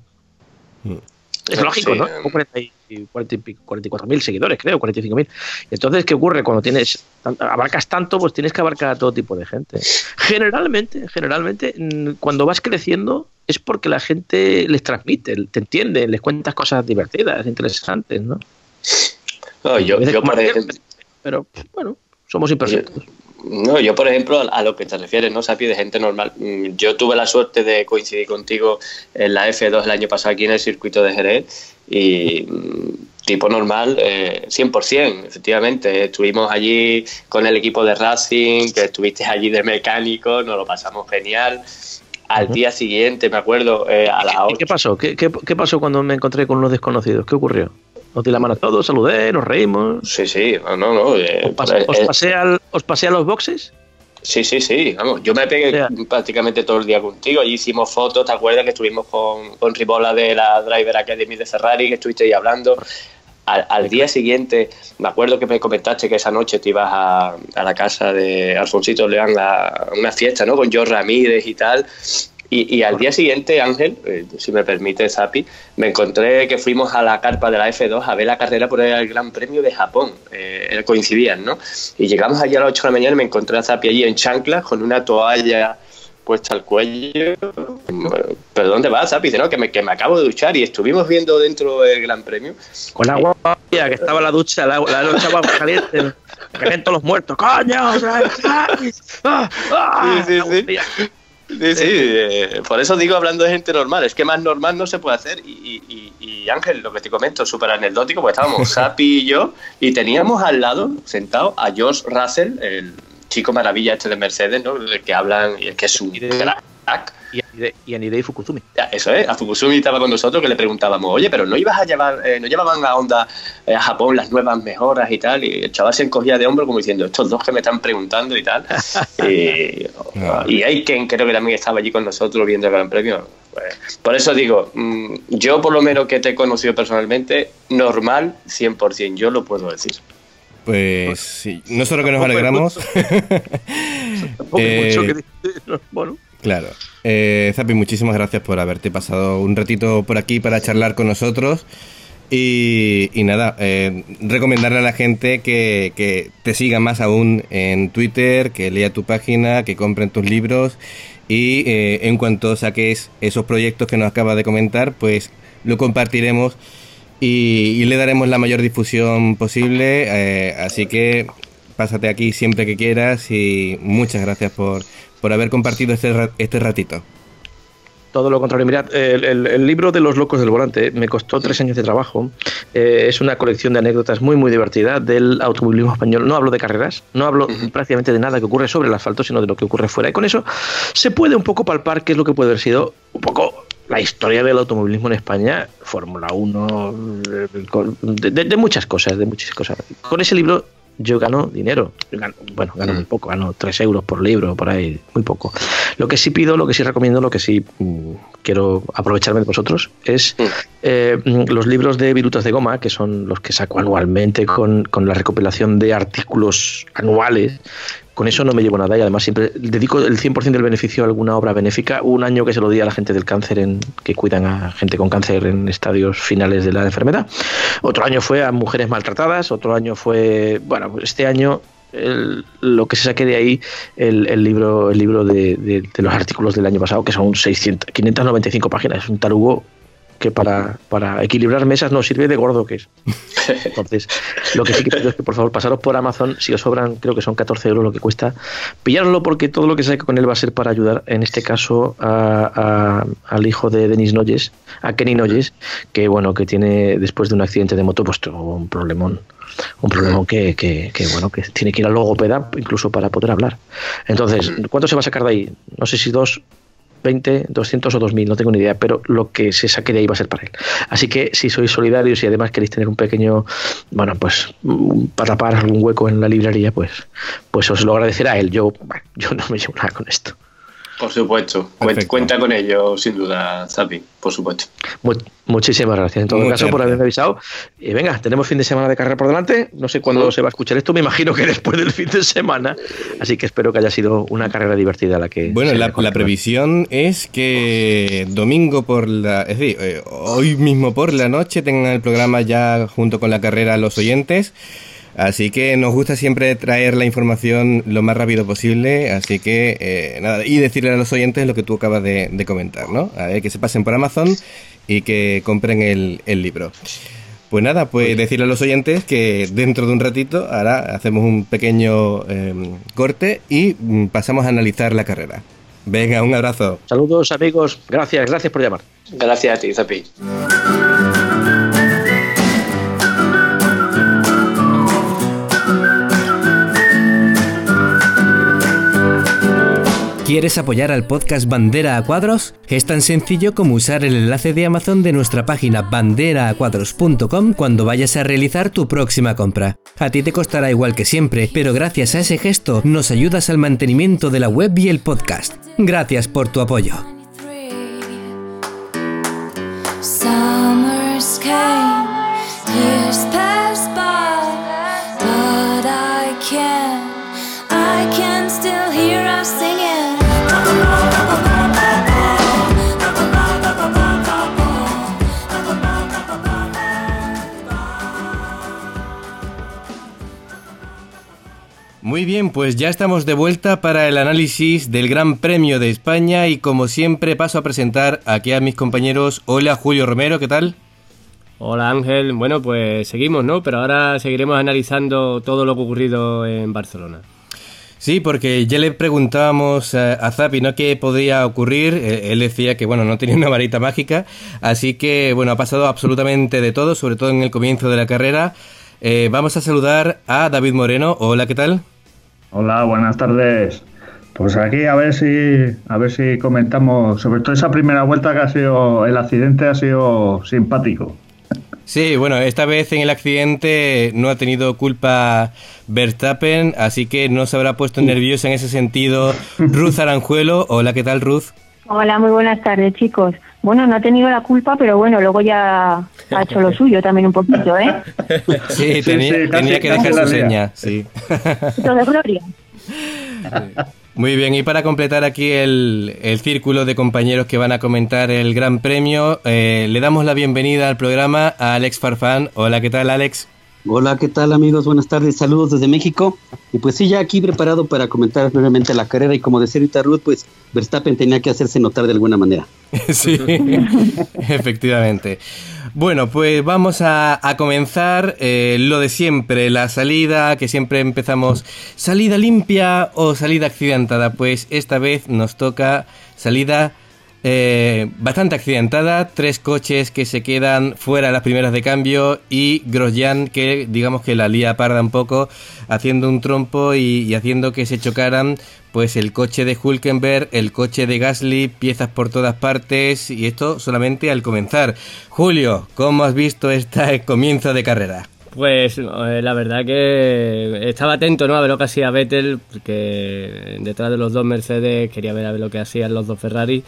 Es lógico, sí, ¿no? Con cuarenta y cuatro mil seguidores, creo, cuarenta y cinco mil. Entonces, ¿qué ocurre? Cuando tienes abarcas tanto, pues tienes que abarcar a todo tipo de gente. Generalmente, generalmente, cuando vas creciendo es porque la gente les transmite, te entiende, les cuentas cosas divertidas, interesantes, ¿no? No, yo, yo por ejemplo... Pero, bueno, somos imperfectos. No, yo por ejemplo, a lo que te refieres, ¿no, Sapi? De gente normal. Yo tuve la suerte de coincidir contigo en la F dos el año pasado aquí en el circuito de Jerez y tipo normal, eh, cien por ciento, efectivamente. Estuvimos allí con el equipo de Racing, que estuviste allí de mecánico, nos lo pasamos genial. Al uh-huh. día siguiente, me acuerdo, eh, a las ocho. ¿Qué pasó? ¿Qué, qué, ¿Qué pasó cuando me encontré con unos desconocidos? ¿Qué ocurrió? Nos di la mano a todos, saludé, nos reímos. Sí, sí, no, no. no eh, ¿Os, pasé, eh, os, pasé al, ¿Os pasé a los boxes? Sí, sí, sí, vamos, yo me pegué yeah. prácticamente todo el día contigo. Allí hicimos fotos, ¿te acuerdas que estuvimos con, con Ribola de la Driver Academy de Ferrari, que estuviste ahí hablando? Al, al día siguiente, me acuerdo que me comentaste que esa noche te ibas a, a la casa de Alfonsito León a una fiesta, ¿no? Con George Ramírez y tal. Y, y al día siguiente, Ángel, eh, si me permite, Zapi, me encontré que fuimos a la carpa de la F dos a ver la carrera por el Gran Premio de Japón. Eh, coincidían, ¿no? Y llegamos allí a las ocho de la mañana y me encontré a Zapi allí en chanclas con una toalla puesta al cuello. ¿Pero dónde vas, Zapi? Dice, no, que me, que me acabo de duchar y estuvimos viendo dentro del Gran Premio. Con la agua que estaba la ducha, la, la ducha agua caliente, caliente los muertos. ¡Coño! Sí, sí, sí. Sí, sí, eh, por eso digo, hablando de gente normal, es que más normal no se puede hacer. Y, y, y Ángel, lo que te comento, súper anecdótico, porque estábamos Sapi y yo, y teníamos al lado, sentado, a George Russell, el chico maravilla este de Mercedes, ¿no? Del que hablan, y es que es un crack. Y a Nidei Fukusumi. Eso es, a Fukusumi estaba con nosotros, que le preguntábamos, oye, pero no ibas a llevar, eh, no llevaban a Honda eh, a Japón las nuevas mejoras y tal, y el chaval se encogía de hombro como diciendo, estos dos que me están preguntando y tal. y, no. y Aiken creo que también estaba allí con nosotros viendo el Gran Premio. Pues, por eso digo, mmm, yo por lo menos que te he conocido personalmente, normal, cien por ciento, yo lo puedo decir. Pues sí, no solo que nos alegramos. eh, mucho que bueno. Claro. Eh, Zapi, muchísimas gracias por haberte pasado un ratito por aquí para charlar con nosotros. Y, y nada, eh, recomendarle a la gente que, que te siga más aún en Twitter, que lea tu página, que compren tus libros. Y eh, en cuanto saques esos proyectos que nos acabas de comentar, pues lo compartiremos y, y le daremos la mayor difusión posible. Eh, así que pásate aquí siempre que quieras y muchas gracias por... por haber compartido este, este ratito. Todo lo contrario. Mirad, el, el, el libro de los locos del volante me costó tres años de trabajo. Eh, es una colección de anécdotas muy, muy divertida del automovilismo español. No hablo de carreras, no hablo uh-huh. prácticamente de nada que ocurre sobre el asfalto, sino de lo que ocurre fuera. Y con eso se puede un poco palpar qué es lo que puede haber sido un poco la historia del automovilismo en España, Fórmula uno, de, de, de muchas cosas, de muchas cosas. Con ese libro yo gano dinero, gano, bueno, gano muy poco, gano tres euros por libro, por ahí, muy poco. Lo que sí pido, lo que sí recomiendo, lo que sí mmm, quiero aprovecharme de vosotros es eh, los libros de Virutas de Goma, que son los que saco anualmente con, con la recopilación de artículos anuales. Con eso no me llevo nada y además siempre dedico el cien por ciento del beneficio a alguna obra benéfica. Un año que se lo di a la gente del cáncer, en, que cuidan a gente con cáncer en estadios finales de la enfermedad. Otro año fue a mujeres maltratadas, otro año fue... Bueno, este año el, lo que se saque de ahí, el, el libro el libro de, de, de los artículos del año pasado, que son seiscientas, quinientas noventa y cinco páginas, es un tarugo que para, para equilibrar mesas no sirve de gordo que es. Entonces, lo que sí que pido es que por favor pasaros por Amazon, si os sobran, creo que son catorce euros lo que cuesta, pillarlo porque todo lo que saque con él va a ser para ayudar, en este caso, a, a, al hijo de Denis Noyes, a Kenny Noyes, que bueno, que tiene, después de un accidente de moto, pues tuvo un problemón. Un problema que, que, que, bueno, que tiene que ir al logopeda incluso para poder hablar. Entonces, ¿cuánto se va a sacar de ahí? No sé si dos... veinte, doscientos o dos mil, no tengo ni idea, pero lo que se saque de ahí va a ser para él. Así que si sois solidarios y además queréis tener un pequeño, bueno, pues para tapar algún hueco en la librería, pues, pues os lo agradecerá él. Yo, bueno, yo no me llevo nada con esto. Por supuesto, Perfecto. Cuenta con ello, sin duda, Zapi, por supuesto. Mu- muchísimas gracias en todo Muchas caso gracias. por haberme avisado. Y venga, tenemos fin de semana de carrera por delante. No sé cuándo uh-huh. se va a escuchar esto, me imagino que después del fin de semana. Así que espero que haya sido una carrera divertida la que... Bueno, la, la previsión es que domingo por la... Es decir, eh, hoy mismo por la noche tengan el programa ya junto con la carrera los oyentes. Así que nos gusta siempre traer la información lo más rápido posible, así que eh, nada, y decirle a los oyentes lo que tú acabas de, de comentar, ¿no? A ver, que se pasen por Amazon y que compren el, el libro. Pues nada, pues decirle a los oyentes que dentro de un ratito ahora hacemos un pequeño eh, corte y pasamos a analizar la carrera. Venga, un abrazo. Saludos amigos, gracias, gracias por llamar. Gracias a ti, Zapi. ¿Quieres apoyar al podcast Bandera a Cuadros? Es tan sencillo como usar el enlace de Amazon de nuestra página bandera a cuadros punto com cuando vayas a realizar tu próxima compra. A ti te costará igual que siempre, pero gracias a ese gesto nos ayudas al mantenimiento de la web y el podcast. Gracias por tu apoyo. Muy bien, pues ya estamos de vuelta para el análisis del Gran Premio de España y como siempre paso a presentar aquí a mis compañeros. Hola Julio Romero, ¿qué tal? Hola Ángel, bueno pues seguimos, ¿no? Pero ahora seguiremos analizando todo lo que ha ocurrido en Barcelona. Sí, porque ya le preguntábamos a Zapi, ¿no?, qué podía ocurrir. Él decía que, bueno, no tenía una varita mágica, así que, bueno, ha pasado absolutamente de todo, sobre todo en el comienzo de la carrera. Eh, vamos a saludar a David Moreno. Hola, ¿qué tal? Hola, buenas tardes. Pues aquí a ver si a ver si comentamos, sobre todo esa primera vuelta que ha sido, el accidente ha sido simpático. Sí, bueno, esta vez en el accidente no ha tenido culpa Verstappen, así que no se habrá puesto nerviosa en ese sentido Ruth Aranjuelo. Hola, ¿qué tal, Ruth? Hola, muy buenas tardes, chicos. Bueno, no ha tenido la culpa, pero bueno, luego ya ha hecho lo suyo también un poquito, ¿eh? Sí, tenía, sí, sí, tenía que dejar su seña, sí. Todo gloria. Muy bien, y para completar aquí el, el círculo de compañeros que van a comentar el Gran Premio, eh, le damos la bienvenida al programa a Alex Farfán. Hola, ¿qué tal, Alex? Hola, ¿qué tal, amigos? Buenas tardes, saludos desde México. Y pues sí, ya aquí preparado para comentar brevemente la carrera, y como decía ahorita Ruth, pues Verstappen tenía que hacerse notar de alguna manera. Sí, efectivamente. Bueno, pues vamos a, a comenzar eh, lo de siempre, la salida, que siempre empezamos salida limpia o salida accidentada. Pues esta vez nos toca salida eh, bastante accidentada, tres coches que se quedan fuera de las primeras de cambio y Grosjean que digamos que la lía parda un poco haciendo un trompo y, y haciendo que se chocaran pues el coche de Hülkenberg, el coche de Gasly, piezas por todas partes y esto solamente al comenzar. Julio, ¿cómo has visto este comienzo de carrera? Pues eh, la verdad que estaba atento, ¿no?, a ver lo que hacía Vettel, porque detrás de los dos Mercedes quería ver a ver lo que hacían los dos Ferrari.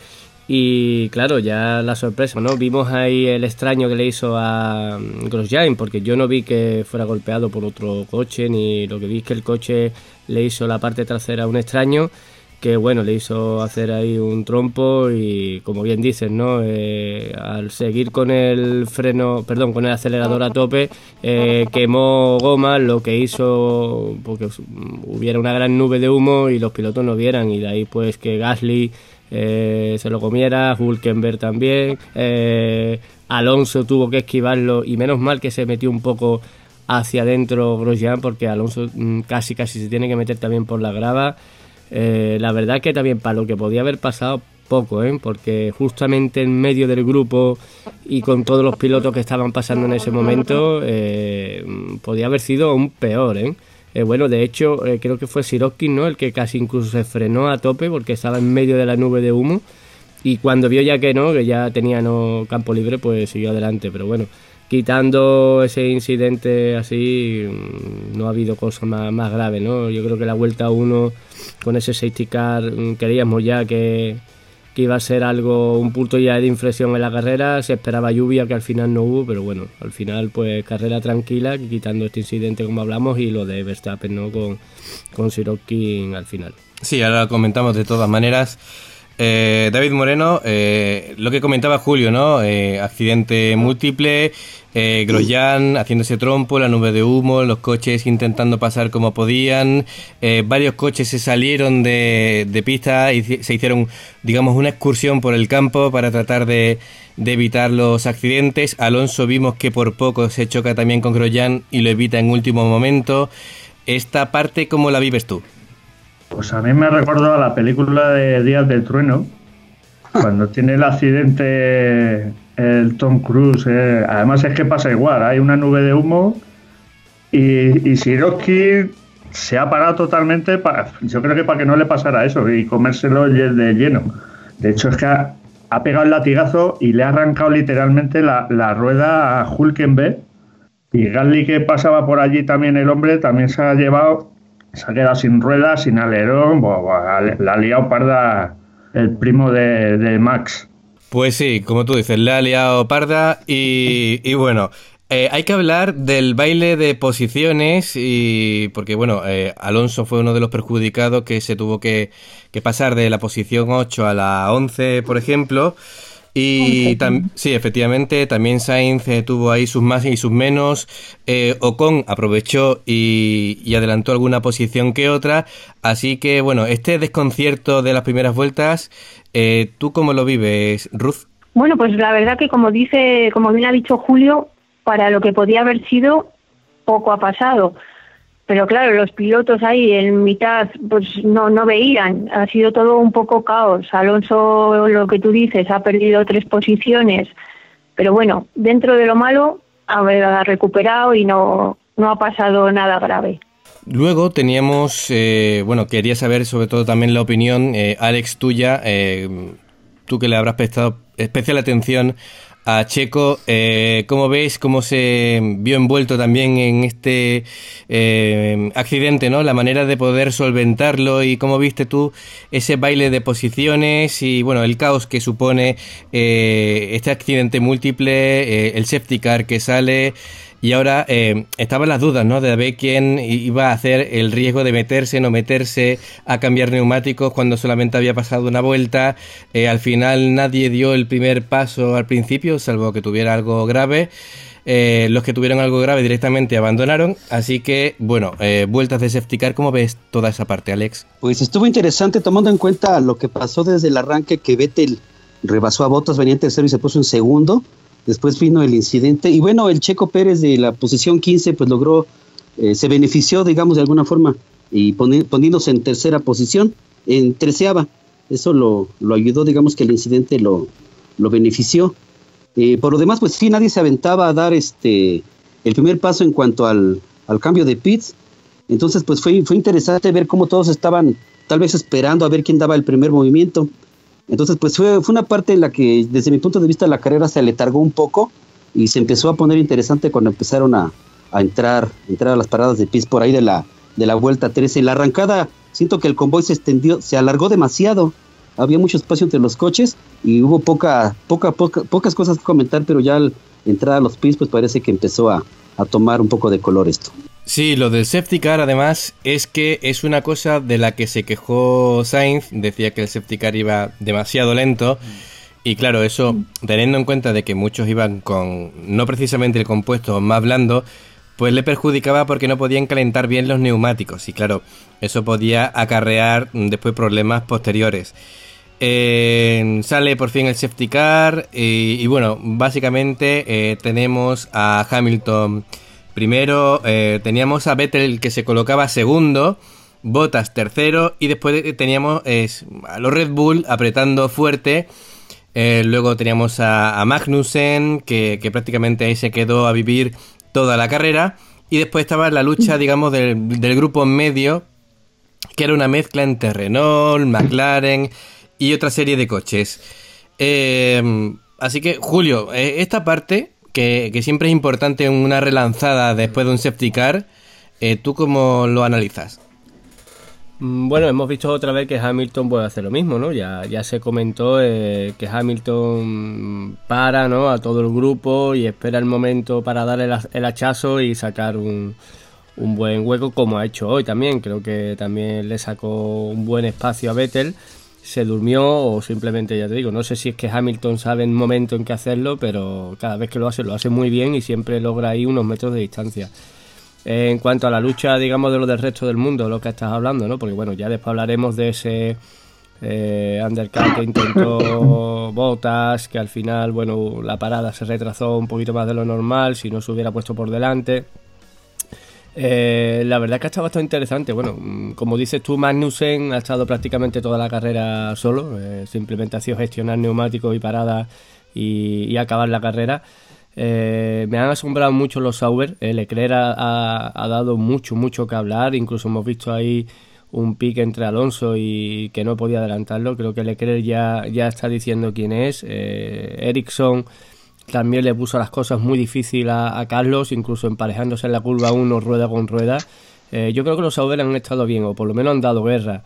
Y claro, ya la sorpresa, ¿no? Vimos ahí el extraño que le hizo a Grosjean, porque yo no vi que fuera golpeado por otro coche, ni lo que vi es que el coche le hizo la parte trasera a un extraño, que bueno, le hizo hacer ahí un trompo y como bien dices, ¿no? Eh, al seguir con el freno, perdón, con el acelerador a tope, eh, quemó goma, lo que hizo porque hubiera una gran nube de humo y los pilotos no vieran, y de ahí pues que Gasly Eh, se lo comiera, Hülkenberg también, eh, Alonso tuvo que esquivarlo y menos mal que se metió un poco hacia adentro Grosjean, porque Alonso mmm, casi casi se tiene que meter también por la grava. Eh, la verdad que también para lo que podía haber pasado poco, ¿eh? Porque justamente en medio del grupo y con todos los pilotos que estaban pasando en ese momento eh, podía haber sido aún peor, ¿eh? Eh, bueno, de hecho, eh, creo que fue Sirotkin, ¿no?, el que casi incluso se frenó a tope porque estaba en medio de la nube de humo, y cuando vio ya que no, que ya tenía no campo libre, pues siguió adelante. Pero bueno, quitando ese incidente así, no ha habido cosa más, más grave, ¿no? Yo creo que la vuelta uno con ese safety car creíamos ya que, que iba a ser algo, un punto ya de inflexión en la carrera. Se esperaba lluvia, que al final no hubo, pero bueno, al final pues carrera tranquila, quitando este incidente como hablamos y lo de Verstappen, ¿no?, con, con Sirotkin al final. Sí, ahora lo comentamos de todas maneras. Eh, David Moreno, eh, lo que comentaba Julio, ¿no? Eh, accidente múltiple, eh, Grosjean haciéndose trompo, la nube de humo, los coches intentando pasar como podían, eh, varios coches se salieron de, de pista y se hicieron, digamos, una excursión por el campo para tratar de, de evitar los accidentes. Alonso vimos que por poco se choca también con Grosjean y lo evita en último momento. Esta parte, ¿cómo la vives tú? Pues a mí me recordó a la película de Días del Trueno, cuando tiene el accidente el Tom Cruise. Eh. Además es que pasa igual, hay una nube de humo y, y Sirotkin se ha parado totalmente, para, yo creo que para que no le pasara eso y comérselo de lleno. De hecho es que ha, ha pegado el latigazo y le ha arrancado literalmente la, la rueda a Hülkenberg, y Gasly, que pasaba por allí también el hombre, también se ha llevado... Se ha quedado sin ruedas, sin alerón, la ha liado parda el primo de, de Max. Pues sí, como tú dices, la ha liado parda y, y bueno, eh, hay que hablar del baile de posiciones y porque bueno, eh, Alonso fue uno de los perjudicados que se tuvo que, que pasar de la posición ocho a la once, por ejemplo. Y tam- sí, efectivamente, también Sainz eh, tuvo ahí sus más y sus menos. eh, Ocon aprovechó y, y adelantó alguna posición que otra. Así que bueno, este desconcierto de las primeras vueltas, eh, ¿tú cómo lo vives, Ruth? Bueno, pues la verdad que como dice, como bien ha dicho Julio, para lo que podía haber sido, poco ha pasado. Pero claro, los pilotos ahí en mitad pues no no veían, ha sido todo un poco caos. Alonso, lo que tú dices, ha perdido tres posiciones, pero bueno, dentro de lo malo ha recuperado y no, no ha pasado nada grave. Luego teníamos, eh, bueno, quería saber sobre todo también la opinión, eh, Alex, tuya, eh, tú que le habrás prestado especial atención a Checo, eh, ¿cómo ves cómo se vio envuelto también en este eh, accidente, ¿no? La manera de poder solventarlo y cómo viste tú ese baile de posiciones y bueno, el caos que supone eh, este accidente múltiple, eh, el safety car que sale. Y ahora eh, estaban las dudas, ¿no? De ver quién iba a hacer el riesgo de meterse, no meterse, a cambiar neumáticos cuando solamente había pasado una vuelta. Eh, al final nadie dio el primer paso al principio, salvo que tuviera algo grave. Eh, los que tuvieron algo grave directamente abandonaron. Así que, bueno, eh, vueltas de safety car. ¿Cómo ves toda esa parte, Alex? Pues estuvo interesante tomando en cuenta lo que pasó desde el arranque, que Vettel rebasó a Bottas, venía en tercero y se puso en segundo. Después vino el incidente y bueno, el Checo Pérez de la posición quince pues logró, eh, se benefició digamos de alguna forma y poni- poniéndose en tercera posición, en treceava, eso lo, lo ayudó, digamos que el incidente lo, lo benefició. Eh, por lo demás, pues sí, nadie se aventaba a dar este el primer paso en cuanto al, al cambio de pits. Entonces, pues fue, fue interesante ver cómo todos estaban tal vez esperando a ver quién daba el primer movimiento. Entonces, pues fue, fue una parte en la que, desde mi punto de vista, la carrera se letargó un poco y se empezó a poner interesante cuando empezaron a, a entrar, entrar a las paradas de pits por ahí de la, de la vuelta trece. La arrancada, siento que el convoy se extendió, se alargó demasiado. Había mucho espacio entre los coches y hubo poca, poca, poca, pocas cosas que comentar, pero ya al entrar a los pits, pues parece que empezó a, a tomar un poco de color esto. Sí, lo del safety car además es que es una cosa de la que se quejó Sainz, decía que el safety car iba demasiado lento y claro, eso teniendo en cuenta de que muchos iban con no precisamente el compuesto más blando, pues le perjudicaba porque no podían calentar bien los neumáticos y claro, eso podía acarrear después problemas posteriores. Eh, sale por fin el safety car y, y bueno, básicamente eh, tenemos a Hamilton primero, eh, teníamos a Vettel que se colocaba segundo, Bottas tercero y después teníamos eh, a los Red Bull apretando fuerte. Eh, luego teníamos a, a Magnussen que, que prácticamente ahí se quedó a vivir toda la carrera y después estaba la lucha, digamos, del, del grupo medio, que era una mezcla entre Renault, McLaren y otra serie de coches. Eh, así que, Julio, eh, esta parte Que, que siempre es importante en una relanzada después de un safety car, eh, ¿tú cómo lo analizas? Bueno, hemos visto otra vez que Hamilton puede hacer lo mismo, ¿no? Ya, ya se comentó eh, que Hamilton para, ¿no?, a todo el grupo y espera el momento para dar el, el hachazo y sacar un, un buen hueco, como ha hecho hoy también. Creo que también le sacó un buen espacio a Vettel. Se durmió o simplemente, ya te digo, no sé si es que Hamilton sabe el momento en que hacerlo, pero cada vez que lo hace, lo hace muy bien y siempre logra ahí unos metros de distancia. Eh, en cuanto a la lucha, digamos, de lo del resto del mundo, lo que estás hablando, ¿no? Porque bueno, ya después hablaremos de ese eh, undercut que intentó Bottas, que al final, bueno, la parada se retrasó un poquito más de lo normal, si no se hubiera puesto por delante. Eh, la verdad es que ha estado bastante interesante. Bueno, como dices tú, Magnussen ha estado prácticamente toda la carrera solo, eh, simplemente ha sido gestionar neumáticos y paradas y, y acabar la carrera. Eh, me han asombrado mucho los Sauber. eh, Leclerc ha, ha, ha dado mucho, mucho que hablar. Incluso hemos visto ahí un pique entre Alonso y que no podía adelantarlo. Creo que Leclerc ya, ya está diciendo quién es. eh, Ericsson también le puso las cosas muy difíciles a, a Carlos, incluso emparejándose en la curva uno rueda con rueda. Eh, yo creo que los Sauber han estado bien, o por lo menos han dado guerra.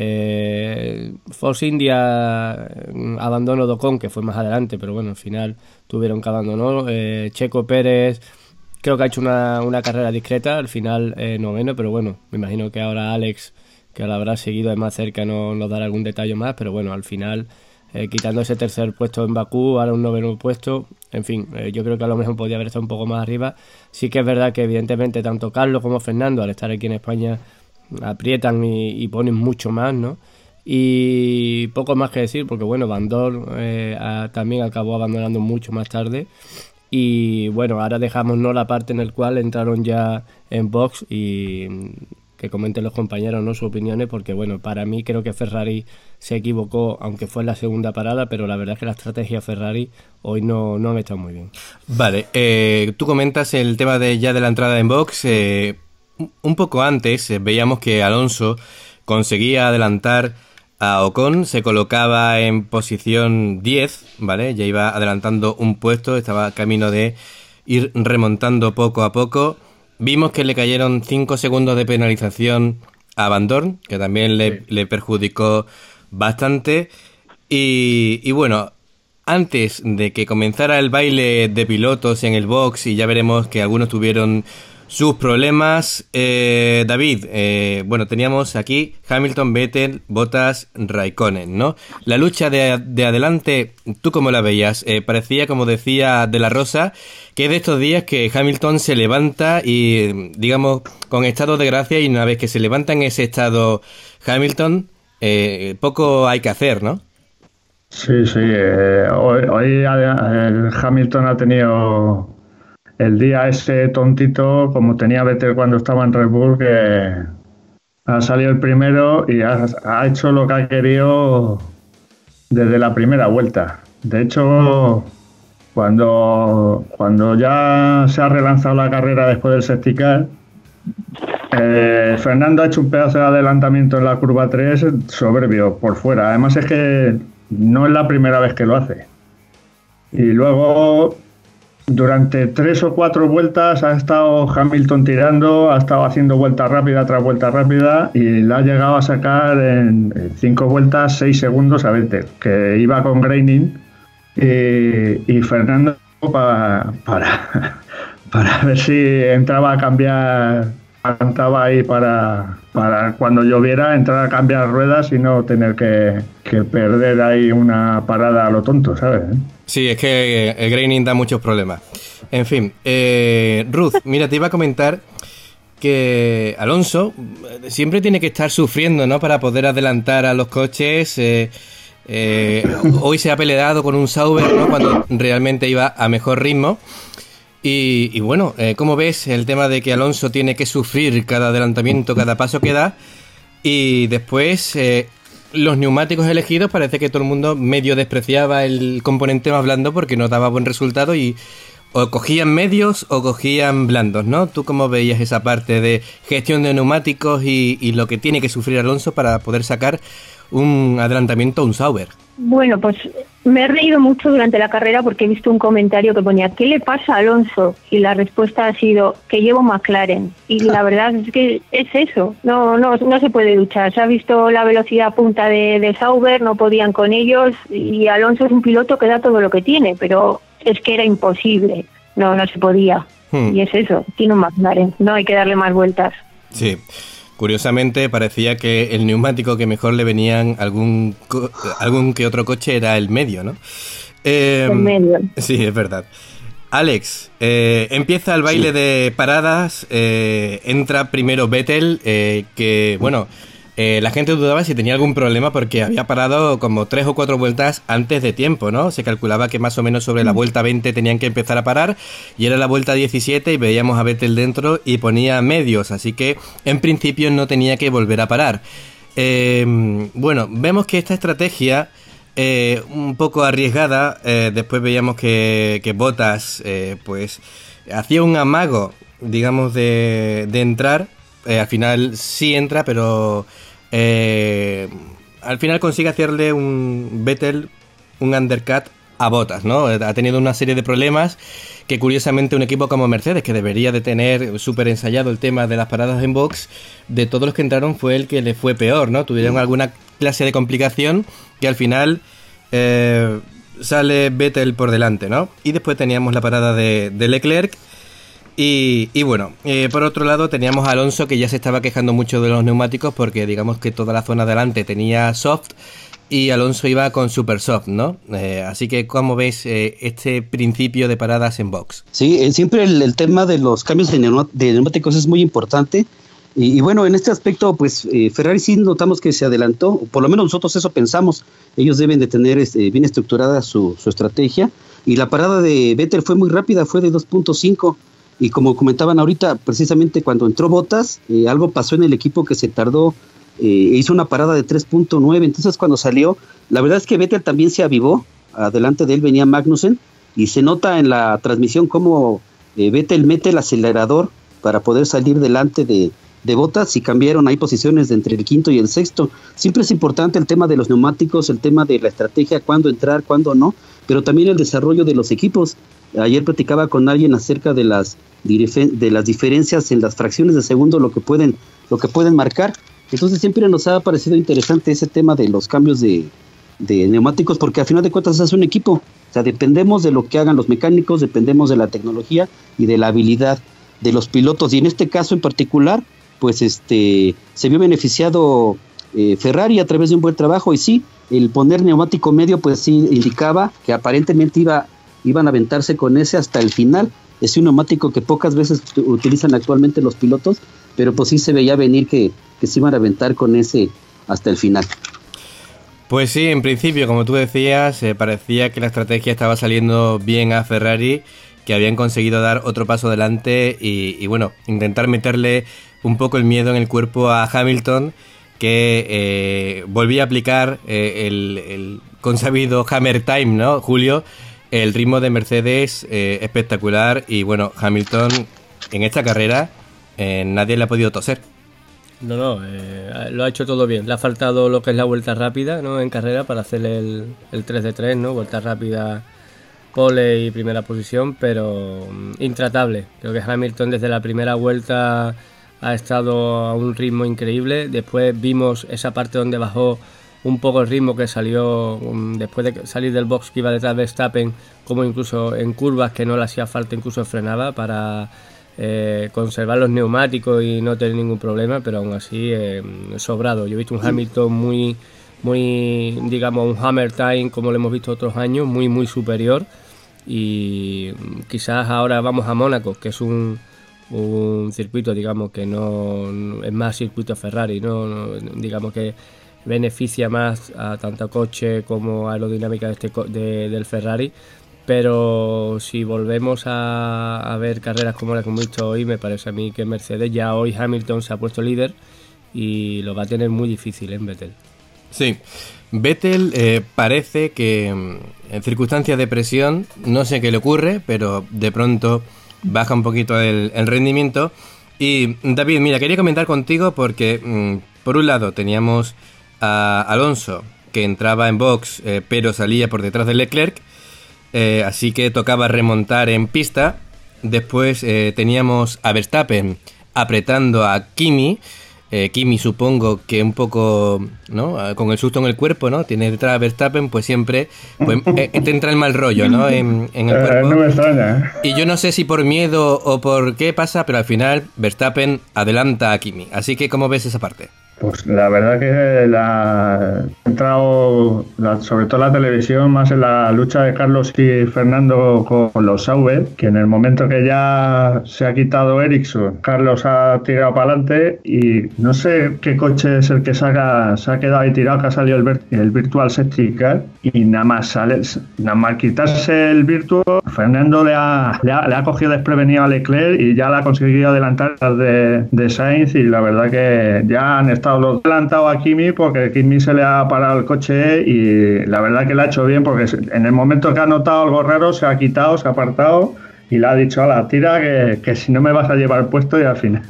Eh, Force India abandonó Docon, que fue más adelante, pero bueno, al final tuvieron que abandonar. Eh, Checo Pérez creo que ha hecho una, una carrera discreta, al final eh, noveno, pero bueno, me imagino que ahora Alex, que lo habrá seguido de más cerca, no nos dará algún detalle más, pero bueno, al final... Eh, quitando ese tercer puesto en Bakú, ahora un noveno puesto, en fin, eh, yo creo que a lo mejor podría haber estado un poco más arriba. Sí que es verdad que evidentemente tanto Carlos como Fernando, al estar aquí en España, aprietan y, y ponen mucho más, ¿no? Y poco más que decir, porque bueno, Van Dorn eh, a, también acabó abandonando mucho más tarde. Y bueno, ahora dejamos no la parte en la cual entraron ya en box y que comenten los compañeros, ¿no?, sus opiniones, porque bueno, para mí creo que Ferrari se equivocó, aunque fue en la segunda parada, pero la verdad es que la estrategia Ferrari hoy no, no han estado muy bien. Vale, eh, tú comentas el tema de ya de la entrada en box. Eh, un poco antes eh, veíamos que Alonso conseguía adelantar a Ocon, se colocaba en posición diez, ¿vale? Ya iba adelantando un puesto, estaba camino de ir remontando poco a poco. Vimos que le cayeron cinco segundos de penalización a Van Dorn, que también le, le perjudicó bastante. Y, y bueno, antes de que comenzara el baile de pilotos en el box, y ya veremos que algunos tuvieron sus problemas, eh, David, eh, bueno, teníamos aquí Hamilton, Vettel, Bottas, Raikkonen, ¿no? La lucha de, de adelante, ¿tú cómo la veías? Eh, parecía, como decía De La Rosa, que es de estos días que Hamilton se levanta y, digamos, con estado de gracia, y una vez que se levanta en ese estado Hamilton, eh, poco hay que hacer, ¿no? Sí, sí, eh, hoy, hoy el Hamilton ha tenido... el día ese tontito, como tenía Vettel cuando estaba en Red Bull, que Ha salido el primero y ha, ha hecho lo que ha querido desde la primera vuelta. De hecho, cuando, cuando ya se ha relanzado la carrera después del safety car, eh, Fernando ha hecho un pedazo de adelantamiento en la curva tres soberbio por fuera. Además es que no es la primera vez que lo hace. Y luego, durante tres o cuatro vueltas ha estado Hamilton tirando, ha estado haciendo vuelta rápida tras vuelta rápida y le ha llegado a sacar en, en cinco vueltas seis segundos a Vettel, que iba con graining, y, y Fernando para, para, para ver si entraba a cambiar, aguantaba ahí para, para cuando lloviera entrar a cambiar ruedas y no tener que, que perder ahí una parada a lo tonto, ¿sabes? Sí, es que el graining da muchos problemas. En fin, eh, Ruth, mira, te iba a comentar que Alonso siempre tiene que estar sufriendo, ¿no?, para poder adelantar a los coches. Eh, eh, hoy se ha peleado con un Sauber, ¿no?, cuando realmente iba a mejor ritmo. Y, y bueno, eh, ¿cómo ves el tema de que Alonso tiene que sufrir cada adelantamiento, cada paso que da? Y después... Eh, los neumáticos elegidos, parece que todo el mundo medio despreciaba el componente más blando porque no daba buen resultado y o cogían medios o cogían blandos, ¿no? ¿Tú cómo veías esa parte de gestión de neumáticos y, y lo que tiene que sufrir Alonso para poder sacar un adelantamiento a un Sauber? Bueno, pues me he reído mucho durante la carrera porque he visto un comentario que ponía ¿qué le pasa a Alonso? Y la respuesta ha sido que llevo McLaren. Y la verdad es que es eso, no no no se puede luchar. Se ha visto la velocidad punta de, de Sauber, no podían con ellos y Alonso es un piloto que da todo lo que tiene, pero es que era imposible, no no se podía. Hmm. Y es eso, tiene un McLaren, no hay que darle más vueltas. Sí. Curiosamente parecía que el neumático que mejor le venían algún co- algún que otro coche era el medio, ¿no? Eh, el medio. Sí, es verdad. Alex, eh, empieza el baile sí. de paradas, eh, entra primero Vettel, eh, que bueno, eh, la gente dudaba si tenía algún problema porque había parado como tres o cuatro vueltas antes de tiempo, ¿no? Se calculaba que más o menos sobre la vuelta veinte tenían que empezar a parar y era la vuelta diecisiete y veíamos a Vettel dentro y ponía medios, así que en principio no tenía que volver a parar. Eh, bueno, vemos que esta estrategia eh, un poco arriesgada, eh, después veíamos que, que Bottas eh, pues hacía un amago, digamos, de, de entrar, eh, al final sí entra, pero... Eh, al final consigue hacerle un Vettel un undercut a Bottas, ¿no? Ha tenido una serie de problemas que curiosamente un equipo como Mercedes, que debería de tener súper ensayado el tema de las paradas en box, de todos los que entraron fue el que le fue peor, ¿no? Tuvieron alguna clase de complicación que al final eh, sale Vettel por delante, ¿no? Y después teníamos la parada de, de Leclerc. Y, y bueno, eh, por otro lado teníamos a Alonso, que ya se estaba quejando mucho de los neumáticos porque digamos que toda la zona delante tenía soft y Alonso iba con super soft, ¿no? Eh, así que, ¿cómo ves eh, este principio de paradas en box? Sí, eh, siempre el, el tema de los cambios de, neuma, de neumáticos es muy importante y, y bueno, en este aspecto pues eh, Ferrari sí notamos que se adelantó, por lo menos nosotros eso pensamos, ellos deben de tener este, bien estructurada su, su estrategia y la parada de Vettel fue muy rápida, fue de dos punto cinco. Y como comentaban ahorita, precisamente cuando entró Bottas, eh, algo pasó en el equipo que se tardó, eh, hizo una parada de tres punto nueve, entonces cuando salió, la verdad es que Vettel también se avivó, adelante de él venía Magnussen, y se nota en la transmisión cómo eh, Vettel mete el acelerador para poder salir delante de, de Bottas y cambiaron ahí posiciones de entre el quinto y el sexto. Siempre es importante el tema de los neumáticos, el tema de la estrategia, cuándo entrar, cuándo no, pero también el desarrollo de los equipos. Ayer platicaba con alguien acerca de las de las diferencias en las fracciones de segundo, lo que pueden lo que pueden marcar. Entonces siempre nos ha parecido interesante ese tema de los cambios de, de neumáticos, porque al final de cuentas es un equipo. O sea, dependemos de lo que hagan los mecánicos, dependemos de la tecnología y de la habilidad de los pilotos. Y en este caso en particular, pues este se vio beneficiado eh, Ferrari a través de un buen trabajo. Y sí, el poner neumático medio, pues sí indicaba que aparentemente iba iban a aventarse con ese hasta el final. Es un neumático que pocas veces utilizan actualmente los pilotos, pero pues sí se veía venir que, que se iban a aventar con ese hasta el final. Pues sí, en principio, como tú decías, eh, parecía que la estrategia estaba saliendo bien a Ferrari, que habían conseguido dar otro paso adelante y, y bueno, intentar meterle un poco el miedo en el cuerpo a Hamilton, que eh, volvía a aplicar eh, el, el consabido Hammer Time, ¿no, Julio? El ritmo de Mercedes eh, espectacular, y bueno, Hamilton en esta carrera eh, nadie le ha podido toser. No, no, eh, lo ha hecho todo bien. Le ha faltado lo que es la vuelta rápida, ¿no?, en carrera para hacer el, el tres de tres, ¿no? Vuelta rápida, pole y primera posición, pero um, intratable. Creo que Hamilton desde la primera vuelta ha estado a un ritmo increíble. Después vimos esa parte donde bajó un poco el ritmo, que salió um, después de salir del box, que iba detrás de Verstappen, como incluso en curvas que no le hacía falta, incluso frenaba para eh, conservar los neumáticos y no tener ningún problema, pero aún así eh, sobrado. Yo he visto un Hamilton muy, muy, digamos, un Hammer Time, como lo hemos visto otros años, muy, muy superior, y quizás ahora vamos a Mónaco, que es un un circuito, digamos, que no es más circuito Ferrari, no, no digamos que beneficia más a tanto coche como aerodinámica de este, de, del Ferrari, pero si volvemos a, a ver carreras como las que hemos visto hoy, me parece a mí que Mercedes, ya hoy Hamilton se ha puesto líder y lo va a tener muy difícil en Vettel. Sí, Vettel eh, parece que en circunstancias de presión, no sé qué le ocurre, pero de pronto baja un poquito el, el rendimiento. Y David, mira, quería comentar contigo porque mmm, por un lado teníamos a Alonso, que entraba en box eh, pero salía por detrás de Leclerc, eh, así que tocaba remontar en pista. Después eh, teníamos a Verstappen apretando a Kimi. Eh, Kimi supongo que un poco, ¿no?, con el susto en el cuerpo, ¿no? Tiene detrás a Verstappen, pues siempre pues, eh, te entra el mal rollo, ¿no?, en, en el cuerpo. Eh, no me extraña. Y yo no sé si por miedo o por qué pasa, pero al final Verstappen adelanta a Kimi. Así que, ¿cómo ves esa parte? Pues la verdad que la he entrado, la, sobre todo la televisión, más en la lucha de Carlos y Fernando con, con los Sauber, que en el momento que ya se ha quitado Ericsson, Carlos ha tirado para adelante y no sé qué coche es el que saca, se ha quedado ahí tirado, que ha salido el, el Virtual Safety Car, y nada más sale, nada más quitarse el Virtual, Fernando le ha, le ha, le ha cogido desprevenido a Leclerc y ya le ha conseguido adelantar de, de Sainz, y la verdad que ya han estado los adelantado a Kimi porque Kimi se le ha parado el coche y la verdad que le ha hecho bien, porque en el momento que ha notado algo raro se ha quitado, se ha apartado y le ha dicho a la tira que, que si no me vas a llevar puesto, y al final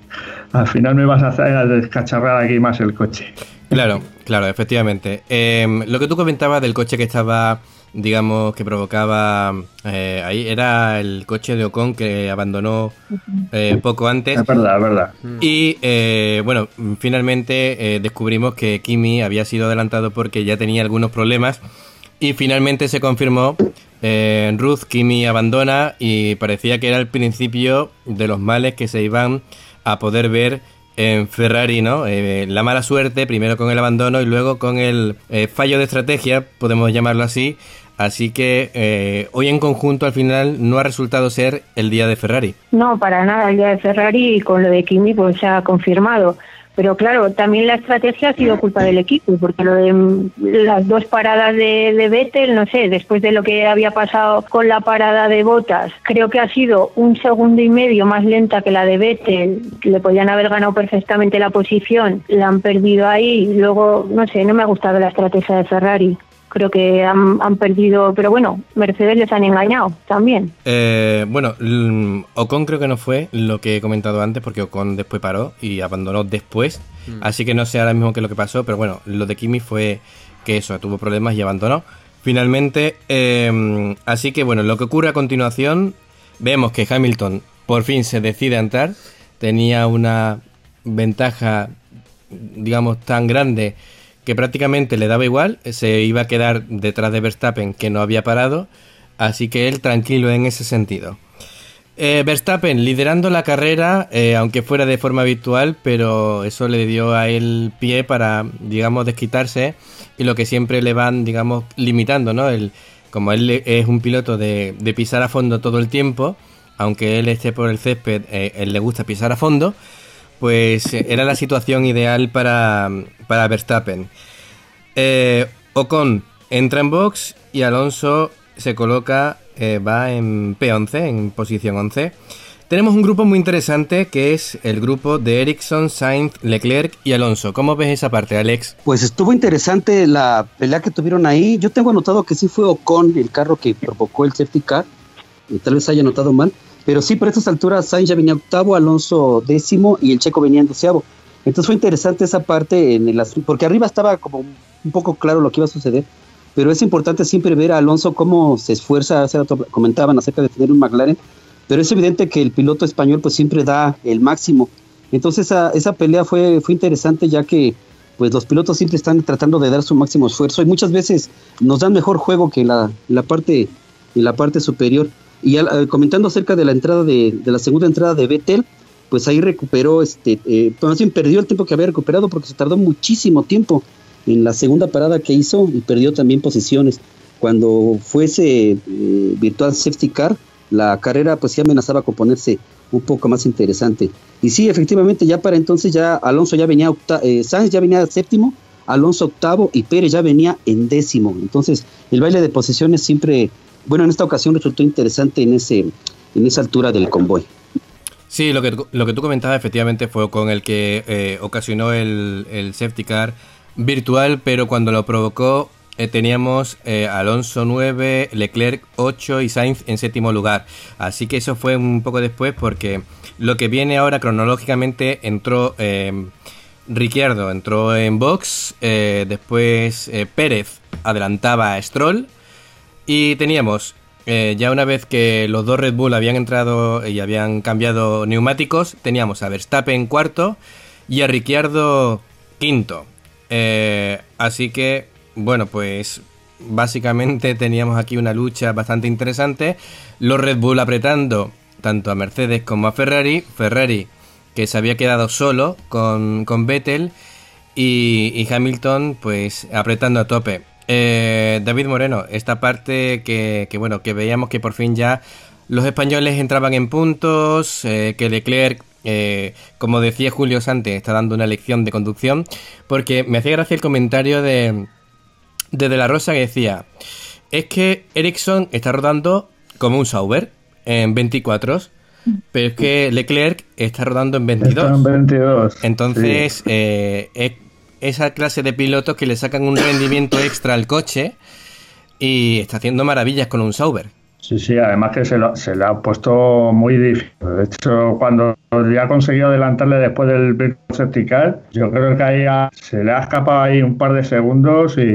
al final me vas a hacer a descacharrar aquí más el coche. Claro, claro, efectivamente. Eh, lo que tú comentabas del coche que estaba, digamos, que provocaba eh, ahí, era el coche de Ocon, que abandonó eh, poco antes. Es verdad, es verdad. Y eh, bueno, finalmente eh, descubrimos que Kimi había sido adelantado porque ya tenía algunos problemas, y finalmente se confirmó. Eh, Ruth, Kimi abandona, y parecía que era el principio de los males que se iban a poder ver en Ferrari, ¿no? Eh, la mala suerte, primero con el abandono y luego con el eh, fallo de estrategia, podemos llamarlo así. Así que eh, hoy en conjunto al final no ha resultado ser el día de Ferrari. No, para nada el día de Ferrari, y con lo de Kimi pues se ha confirmado. Pero claro, también la estrategia ha sido culpa del equipo, porque lo de las dos paradas de, de Vettel, no sé, después de lo que había pasado con la parada de Bottas, creo que ha sido un segundo y medio más lenta que la de Vettel, le podían haber ganado perfectamente la posición, la han perdido ahí, y luego, no sé, no me ha gustado la estrategia de Ferrari. Creo que han, han perdido, pero bueno, Mercedes les han engañado también. Eh, bueno, Ocon creo que no fue lo que he comentado antes, porque Ocon después paró y abandonó después, mm. así que no sé ahora mismo qué es lo que pasó, pero bueno, lo de Kimi fue que eso, tuvo problemas y abandonó finalmente. Eh, así que bueno, lo que ocurre a continuación, vemos que Hamilton por fin se decide a entrar, tenía una ventaja, digamos, tan grande que prácticamente le daba igual, se iba a quedar detrás de Verstappen, que no había parado, así que él tranquilo en ese sentido. Eh, Verstappen liderando la carrera, eh, aunque fuera de forma virtual, pero eso le dio a él pie para, digamos, desquitarse, y lo que siempre le van, digamos, limitando, ¿no? El, como él es un piloto de, de pisar a fondo todo el tiempo, aunque él esté por el césped, eh, él le gusta pisar a fondo, pues era la situación ideal para, para Verstappen. Eh, Ocon entra en box y Alonso se coloca, eh, va en P once, en posición once. tenemos un grupo muy interesante que es el grupo de Ericsson, Sainz, Leclerc y Alonso. ¿Cómo ves esa parte, Alex? Pues estuvo interesante la pelea que tuvieron ahí. Yo tengo anotado que sí fue Ocon el carro que provocó el safety car, y tal vez haya anotado mal, pero sí, por estas alturas Sainz ya venía octavo, Alonso décimo y el Checo venía en doceavo. Entonces fue interesante esa parte en el asunto, porque arriba estaba como un poco claro lo que iba a suceder, pero es importante siempre ver a Alonso cómo se esfuerza. Hace rato comentaban acerca de tener un McLaren, pero es evidente que el piloto español pues siempre da el máximo. Entonces esa, esa pelea fue, fue interesante, ya que pues los pilotos siempre están tratando de dar su máximo esfuerzo y muchas veces nos dan mejor juego que la, la parte en la parte superior. Y al, comentando acerca de la entrada de, de la segunda entrada de Vettel, pues ahí recuperó, este, eh, más bien perdió el tiempo que había recuperado, porque se tardó muchísimo tiempo en la segunda parada que hizo y perdió también posiciones. Cuando fuese eh, virtual safety car, la carrera pues sí amenazaba con ponerse un poco más interesante. Y sí, efectivamente, ya para entonces ya Alonso ya venía, octa- eh, Sainz ya venía séptimo, Alonso octavo y Pérez ya venía en décimo. Entonces el baile de posiciones siempre, bueno, en esta ocasión resultó interesante en ese en esa altura del convoy. Sí, lo que, lo que tú comentabas efectivamente fue con el que eh, ocasionó el, el safety car virtual, pero cuando lo provocó eh, teníamos eh, Alonso nueve, Leclerc ocho y Sainz en séptimo lugar. Así que eso fue un poco después, porque lo que viene ahora cronológicamente entró eh, Ricciardo, entró en box, eh, después eh, Pérez adelantaba a Stroll y teníamos... Eh, ya una vez que los dos Red Bull habían entrado y habían cambiado neumáticos, teníamos a Verstappen cuarto y a Ricciardo quinto. Eh, así que, bueno, pues básicamente teníamos aquí una lucha bastante interesante. Los Red Bull apretando tanto a Mercedes como a Ferrari. Ferrari que se había quedado solo con, con Vettel y, y Hamilton pues apretando a tope. Eh, David Moreno, esta parte que, que bueno, que veíamos que por fin ya los españoles entraban en puntos, eh, que Leclerc, eh, como decía Julio Santos, está dando una lección de conducción, porque me hacía gracia el comentario de, de De La Rosa, que decía, es que Ericsson está rodando como un Sauber en veinticuatro, pero es que Leclerc está rodando en veintidós. Está en veintidós. Entonces, sí. eh, es esa clase de pilotos que le sacan un rendimiento extra al coche y está haciendo maravillas con un Sauber. Sí, sí, además que se, lo, se le ha puesto muy difícil. De hecho, cuando ya ha conseguido adelantarle después del Virtual Safety Car, yo creo que ahí ha, se le ha escapado ahí un par de segundos y,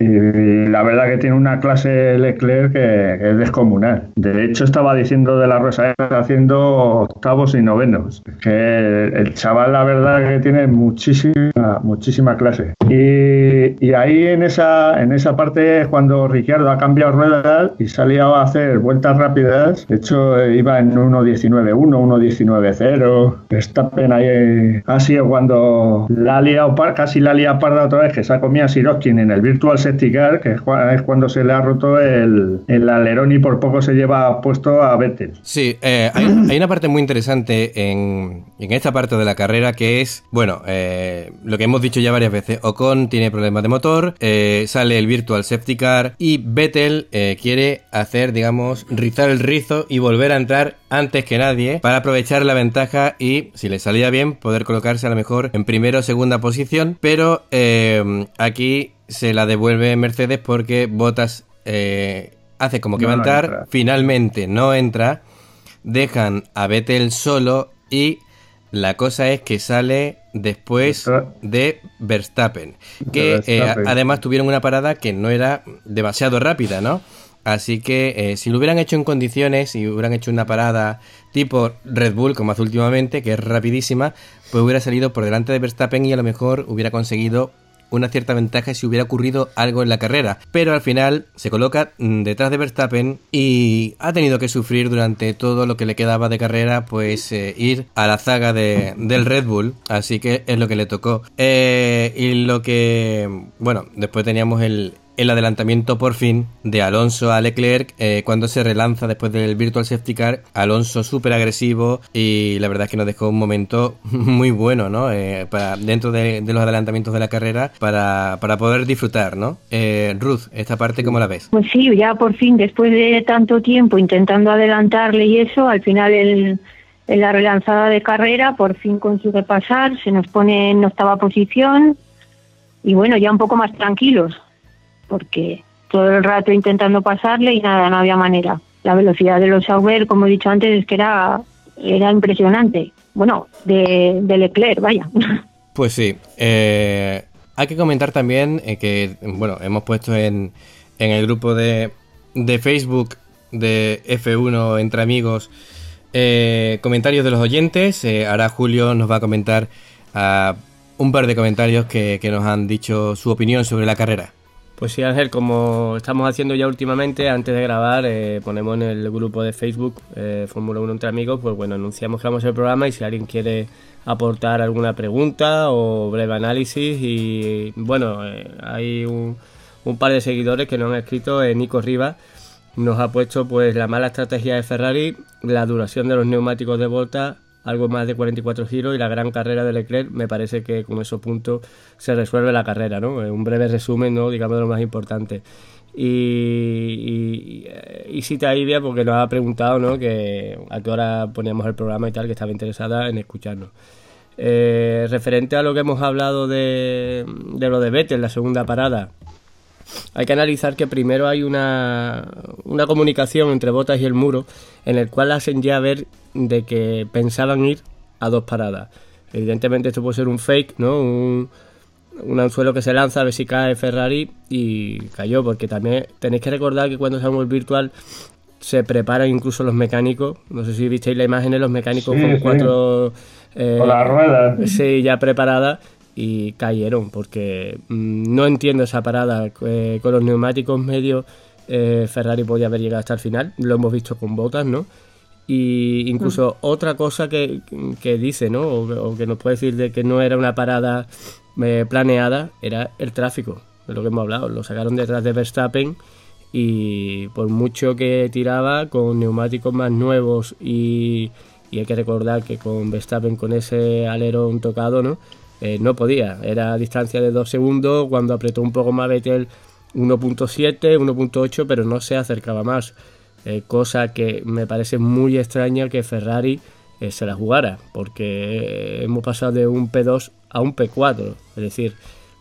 y la verdad que tiene una clase Leclerc que, que es descomunal. De hecho, estaba diciendo De La Rosa, está haciendo octavos y novenos. Que el, el chaval, la verdad que tiene muchísima, muchísima clase. Y, y ahí en esa, en esa parte es cuando Ricciardo ha cambiado ruedas y salía a hacer vueltas rápidas. De hecho, iba en uno diecinueve uno, uno diecinueve cero. Verstappen ahí ha sido cuando la ha liado, casi la ha liado parda otra vez, que se ha comido a Sirotkin en el Virtual Safety Car, que es cuando se le ha roto el, el alerón y por poco se lleva puesto a Vettel. Sí, eh, hay, hay una parte muy interesante en, en esta parte de la carrera, que es, bueno, eh, lo que hemos dicho ya varias veces. Ocon tiene problemas de motor, eh, sale el Virtual Safety Car y Vettel eh, quiere hacer, digamos, rizar el rizo y volver a entrar antes que nadie para aprovechar la ventaja y, si le salía bien, poder colocarse a lo mejor en primera o segunda posición, pero eh, aquí se la devuelve Mercedes porque Bottas eh, hace como que no, va a entrar, no finalmente no entra, dejan a Vettel solo y la cosa es que sale después de Verstappen, que Verstappen. Eh, además tuvieron una parada que no era demasiado rápida, ¿no? Así que eh, si lo hubieran hecho en condiciones, si hubieran hecho una parada tipo Red Bull, como hace últimamente, que es rapidísima, pues hubiera salido por delante de Verstappen y a lo mejor hubiera conseguido una cierta ventaja si hubiera ocurrido algo en la carrera. Pero al final se coloca detrás de Verstappen y ha tenido que sufrir durante todo lo que le quedaba de carrera, pues eh, ir a la zaga de, del Red Bull. Así que es lo que le tocó. Eh, y lo que... Bueno, después teníamos el... el adelantamiento por fin de Alonso a Leclerc eh, cuando se relanza después del Virtual Safety Car. Alonso súper agresivo y la verdad es que nos dejó un momento muy bueno, ¿no? Eh, para, dentro de, de los adelantamientos de la carrera para, para poder disfrutar, ¿no? Eh, Ruth, esta parte, ¿cómo la ves? Pues sí, ya por fin, después de tanto tiempo intentando adelantarle y eso, al final el, en la relanzada de carrera por fin consigue pasar, se nos pone en octava posición y bueno, ya un poco más tranquilos, porque todo el rato intentando pasarle y nada, no había manera. La velocidad de los Sauber, como he dicho antes, es que era, era impresionante. Bueno, de, de Leclerc, vaya. Pues sí. Eh, hay que comentar también eh, que, bueno, hemos puesto en, en el grupo de, de Facebook de F uno Entre Amigos eh, comentarios de los oyentes. Eh, ahora Julio nos va a comentar uh, un par de comentarios que, que nos han dicho su opinión sobre la carrera. Pues sí, Ángel, como estamos haciendo ya últimamente, antes de grabar, eh, ponemos en el grupo de Facebook eh, Fórmula uno Entre Amigos, pues bueno, anunciamos que vamos a hacer el programa y si alguien quiere aportar alguna pregunta o breve análisis y bueno, eh, hay un, un par de seguidores que nos han escrito, eh, Nico Rivas nos ha puesto pues la mala estrategia de Ferrari, la duración de los neumáticos de Bottas, algo más de cuarenta y cuatro giros y la gran carrera de Leclerc. Me parece que con esos puntos se resuelve la carrera, ¿no? Un breve resumen, ¿no? Digamos de lo más importante. Y, y, y cita Idia porque nos ha preguntado, ¿no? Que a qué hora poníamos el programa y tal, que estaba interesada en escucharnos. Eh, referente a lo que hemos hablado de, de lo de Vettel, la segunda parada, hay que analizar que primero hay una, una comunicación entre Bottas y el muro en el cual hacen ya ver de que pensaban ir a dos paradas. Evidentemente esto puede ser un fake, ¿no? Un, un anzuelo que se lanza a ver si cae Ferrari y cayó, porque también tenéis que recordar que cuando hacemos el virtual se preparan incluso los mecánicos. No sé si visteis la imagen de los mecánicos sí, con sí. cuatro eh, con las ruedas sí, ya preparadas y cayeron, porque mmm, no entiendo esa parada eh, con los neumáticos medios. eh, Ferrari podía haber llegado hasta el final, lo hemos visto con Bottas, ¿no? Y incluso mm. otra cosa que, que dice, ¿no? O, o que nos puede decir de que no era una parada eh, planeada, era el tráfico, de lo que hemos hablado. Lo sacaron detrás de Verstappen y por mucho que tiraba con neumáticos más nuevos y, y hay que recordar que con Verstappen con ese alerón tocado, ¿no? Eh, no podía, era a distancia de dos segundos, cuando apretó un poco más Vettel uno punto siete, uno punto ocho, pero no se acercaba más, eh, cosa que me parece muy extraña que Ferrari eh, se la jugara, porque eh, hemos pasado de un P dos a un P cuatro, es decir,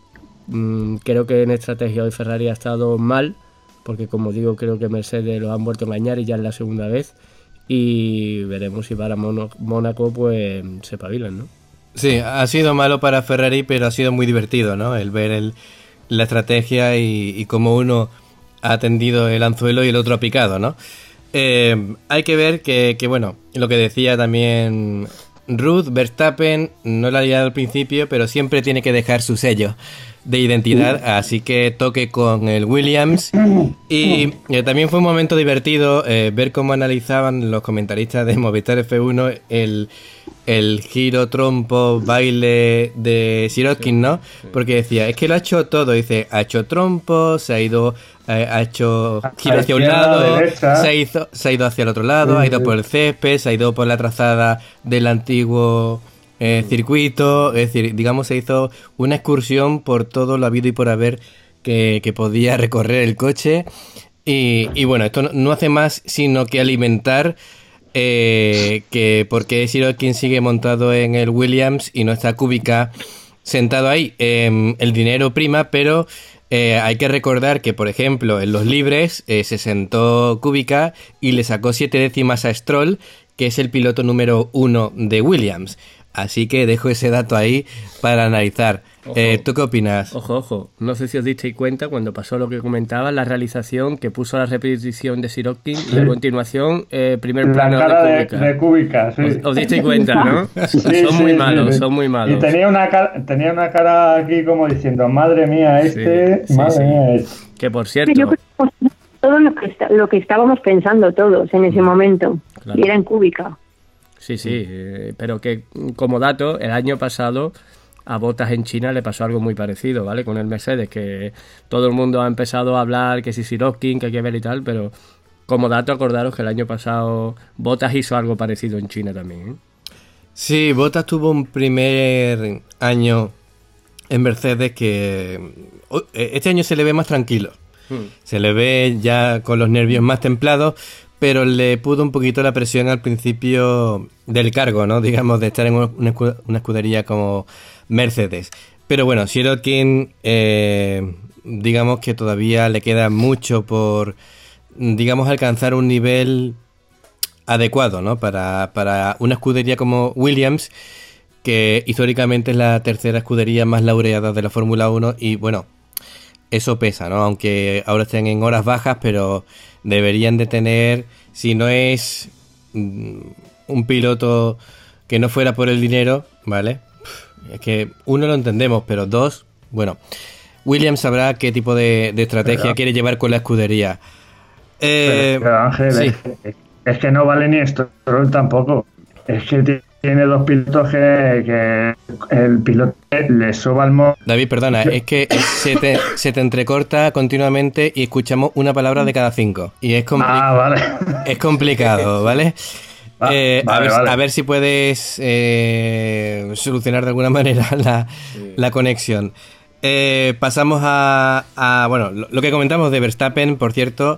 mmm, creo que en estrategia hoy Ferrari ha estado mal, porque como digo, creo que Mercedes lo han vuelto a engañar y ya es la segunda vez, y veremos si para Mono, Mónaco pues se pavilan, ¿no? Sí, ha sido malo para Ferrari, pero ha sido muy divertido, ¿no? El ver el, la estrategia y, y cómo uno ha tendido el anzuelo y el otro ha picado, ¿no? Eh, hay que ver que, que, bueno, lo que decía también Ruth, Verstappen no la ha liado al principio, pero siempre tiene que dejar su sello de identidad, así que toque con el Williams. Y eh, también fue un momento divertido eh, ver cómo analizaban los comentaristas de Movistar F uno el, el giro, trompo, baile de Sirotkin, ¿no? Porque decía, es que lo ha hecho todo, dice, ha hecho trompo, se ha ido, eh, ha hecho giro hacia un lado, se ha, ido, se ha ido hacia el otro lado, ha ido por el césped, se ha ido por la trazada del antiguo Eh, circuito, es decir, digamos se hizo una excursión por todo lo habido y por haber que, que podía recorrer el coche y, y bueno, esto no, no hace más sino que alimentar eh, que porque Sirotkin sigue montado en el Williams y no está Kubica sentado ahí. Eh, el dinero prima, pero eh, hay que recordar que, por ejemplo, en los libres eh, se sentó Kubica y le sacó siete décimas a Stroll, que es el piloto número uno de Williams. Así que dejo ese dato ahí para analizar. Eh, ¿Tú qué opinas? Ojo, ojo. No sé si os disteis cuenta cuando pasó lo que comentaba, la realización que puso la repetición de Sirotkin sí. y a continuación, eh, primer la plano cara de Kubica. De, de Kubica sí. os, os disteis cuenta, ¿no? Sí, son sí, muy sí, malos, sí. son muy malos. Y tenía una, cara, tenía una cara aquí como diciendo, madre mía, este, sí, sí, madre sí. mía, este. Que por cierto... Yo creo que todo lo que, está, lo que estábamos pensando todos en ese momento, claro. y era en Kubica. Sí, sí, eh, pero que como dato, el año pasado a Bottas en China le pasó algo muy parecido, ¿vale? Con el Mercedes, que todo el mundo ha empezado a hablar que si Sirotkin, que hay que ver y tal, pero como dato acordaros que el año pasado Bottas hizo algo parecido en China también, ¿eh? Sí, Bottas tuvo un primer año en Mercedes que este año se le ve más tranquilo, hmm. se le ve ya con los nervios más templados, pero le pudo un poquito la presión al principio del cargo, ¿no? Digamos, de estar en una escudería como Mercedes. Pero bueno, Sirotkin, eh, digamos que todavía le queda mucho por, digamos, alcanzar un nivel adecuado, ¿no? Para, para una escudería como Williams, que históricamente es la tercera escudería más laureada de la Fórmula uno y bueno, eso pesa, ¿no? Aunque ahora estén en horas bajas, pero deberían de tener, si no es un piloto que no fuera por el dinero, ¿vale? Es que uno lo entendemos, pero dos, bueno, Williams sabrá qué tipo de, de estrategia pero, quiere llevar con la escudería. Eh, pero, pero Ángel, sí. es, es que no vale ni Stroll tampoco. Es que tiene dos pilotos que, que el piloto le soba el modo. David, perdona, es que se te, se te entrecorta continuamente y escuchamos una palabra de cada cinco. Y es, compli- ah, vale. es complicado, ¿vale? Va, eh, vale, a, ver, vale. a ver si puedes eh, solucionar de alguna manera la, sí. la conexión. Eh, pasamos a, a, bueno, lo, lo que comentamos de Verstappen, por cierto.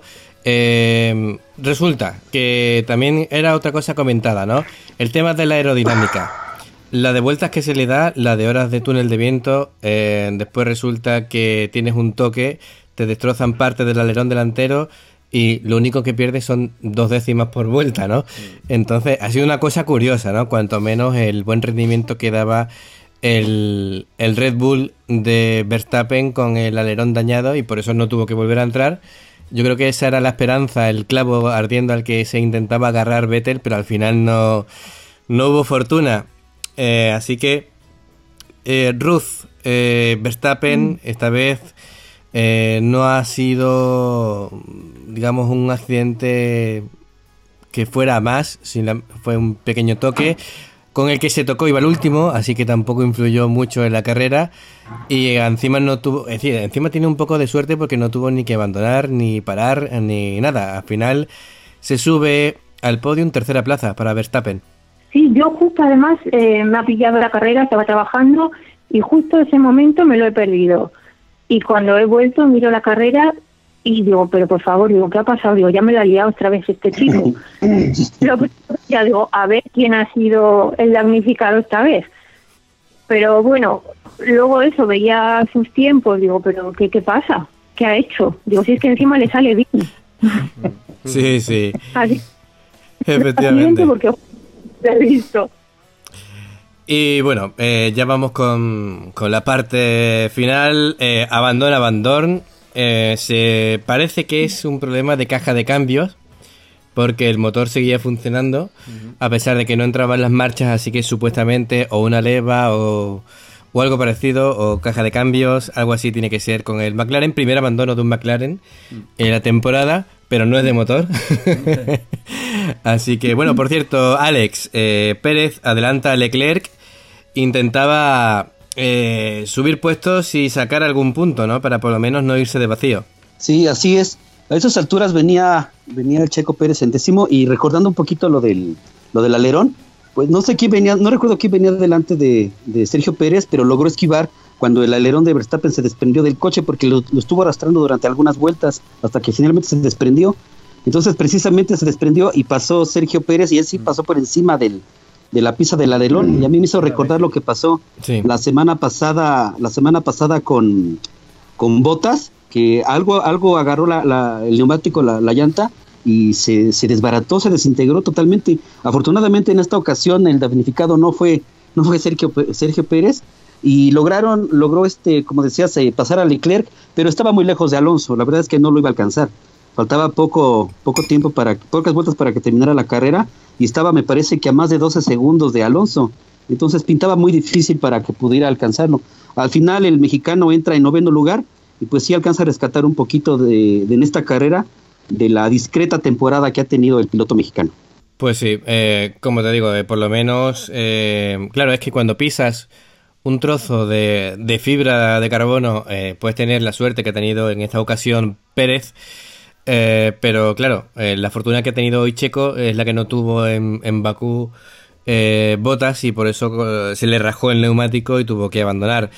Eh, resulta que también era otra cosa comentada, ¿no? El tema de la aerodinámica, la de vueltas que se le da, la de horas de túnel de viento, eh, después resulta que tienes un toque, te destrozan parte del alerón delantero y lo único que pierdes son dos décimas por vuelta, ¿no? Entonces ha sido una cosa curiosa, ¿no? Cuanto menos el buen rendimiento que daba el, el Red Bull de Verstappen con el alerón dañado y por eso no tuvo que volver a entrar. Yo creo que esa era la esperanza, el clavo ardiendo al que se intentaba agarrar Vettel, pero al final no, no hubo fortuna. Eh, así que eh, Ruth, eh, Verstappen, mm. esta vez eh, no ha sido, digamos, un accidente que fuera más, sino fue un pequeño toque. Con el que se tocó iba el último, así que tampoco influyó mucho en la carrera. Y encima no tuvo, es decir, encima tiene un poco de suerte porque no tuvo ni que abandonar, ni parar, ni nada. Al final se sube al podio en tercera plaza para Verstappen. Sí, yo justo además eh, me ha pillado la carrera, estaba trabajando y justo ese momento me lo he perdido. Y cuando he vuelto miro la carrera y digo, pero por favor, digo, ¿qué ha pasado? Digo, ya me la ha liado otra vez este chico. Lo que ya digo, a ver quién ha sido el damnificado esta vez. Pero bueno, luego eso, veía sus tiempos, digo, pero ¿qué, qué pasa? ¿Qué ha hecho? Digo, si es que encima le sale bien. Sí, sí. Así, efectivamente. Porque lo he visto. Y bueno, eh, ya vamos con, con la parte final. Eh, abandona Abandon. Eh, se parece que es un problema de caja de cambios porque el motor seguía funcionando uh-huh. a pesar de que no entraban las marchas, así que supuestamente o una leva o, o algo parecido o caja de cambios, algo así tiene que ser con el McLaren. Primer abandono de un McLaren uh-huh. en la temporada, pero no es de motor. Así que bueno, por cierto, Alex, eh, Pérez adelanta a Leclerc, intentaba Eh, subir puestos y sacar algún punto, ¿no? Para por lo menos no irse de vacío. Sí, así es. A esas alturas venía venía el Checo Pérez en décimo y recordando un poquito lo del lo del alerón, pues no sé quién venía, no recuerdo quién venía delante de, de Sergio Pérez, pero logró esquivar cuando el alerón de Verstappen se desprendió del coche porque lo, lo estuvo arrastrando durante algunas vueltas hasta que finalmente se desprendió. Entonces precisamente se desprendió y pasó Sergio Pérez y él sí pasó por encima del de la pista del alerón, y a mí me hizo recordar lo que pasó sí. la semana pasada, la semana pasada con, con Bottas, que algo, algo agarró la, la, el neumático, la, la llanta, y se, se desbarató, se desintegró totalmente. Afortunadamente en esta ocasión el damnificado no fue, no fue Sergio, Sergio Pérez, y lograron, logró este, como decías, eh, pasar a Leclerc, pero estaba muy lejos de Alonso, la verdad es que no lo iba a alcanzar. Faltaba poco, poco tiempo para, pocas vueltas para que terminara la carrera, y estaba, me parece que a más de doce segundos de Alonso, entonces pintaba muy difícil para que pudiera alcanzarlo. Al final el mexicano entra en noveno lugar, y pues sí alcanza a rescatar un poquito de, de en esta carrera, de la discreta temporada que ha tenido el piloto mexicano. Pues sí, eh, como te digo, eh, por lo menos, eh, claro, es que cuando pisas un trozo de, de fibra de carbono, eh, puedes tener la suerte que ha tenido en esta ocasión Pérez. Eh, pero claro, eh, la fortuna que ha tenido hoy Checo es la que no tuvo en, en Bakú eh, Bottas, y por eso eh, se le rajó el neumático y tuvo que abandonar.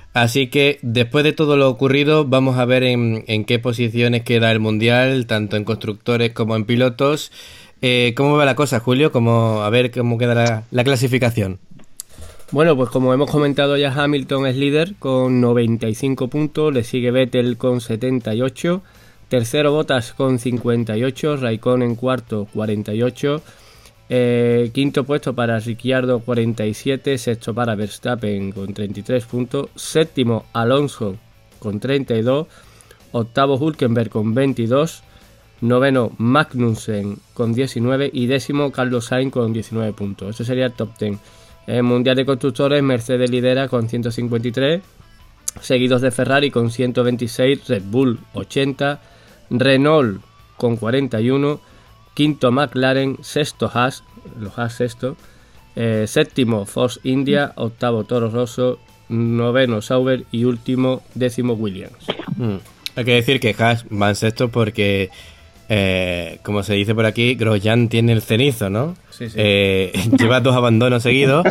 Así que después de todo lo ocurrido, vamos a ver en, en qué posiciones queda el Mundial, tanto en constructores como en pilotos. Eh, ¿Cómo va la cosa, Julio? Como, a ver cómo queda la, la clasificación. Bueno, pues como hemos comentado ya, Hamilton es líder con noventa y cinco puntos, le sigue Vettel con setenta y ocho, tercero Bottas con cincuenta y ocho, Raikkonen cuarto cuarenta y ocho, eh, quinto puesto para Ricciardo cuarenta y siete, sexto para Verstappen con treinta y tres puntos, séptimo Alonso con treinta y dos, octavo Hülkenberg con veintidós, noveno Magnussen con diecinueve y décimo Carlos Sainz con diecinueve puntos. Ese sería el top diez. En Mundial de Constructores, Mercedes lidera con ciento cincuenta y tres, seguidos de Ferrari con ciento veintiséis, Red Bull ochenta, Renault con cuarenta y uno, quinto McLaren, sexto Haas, los Haas sexto, eh, séptimo Force India, octavo Toro Rosso, noveno Sauber y último décimo Williams. Mm. Hay que decir que Haas van sexto porque... Eh, como se dice por aquí, Grosjean tiene el cenizo, ¿no? Sí, sí. Eh, lleva dos abandonos seguidos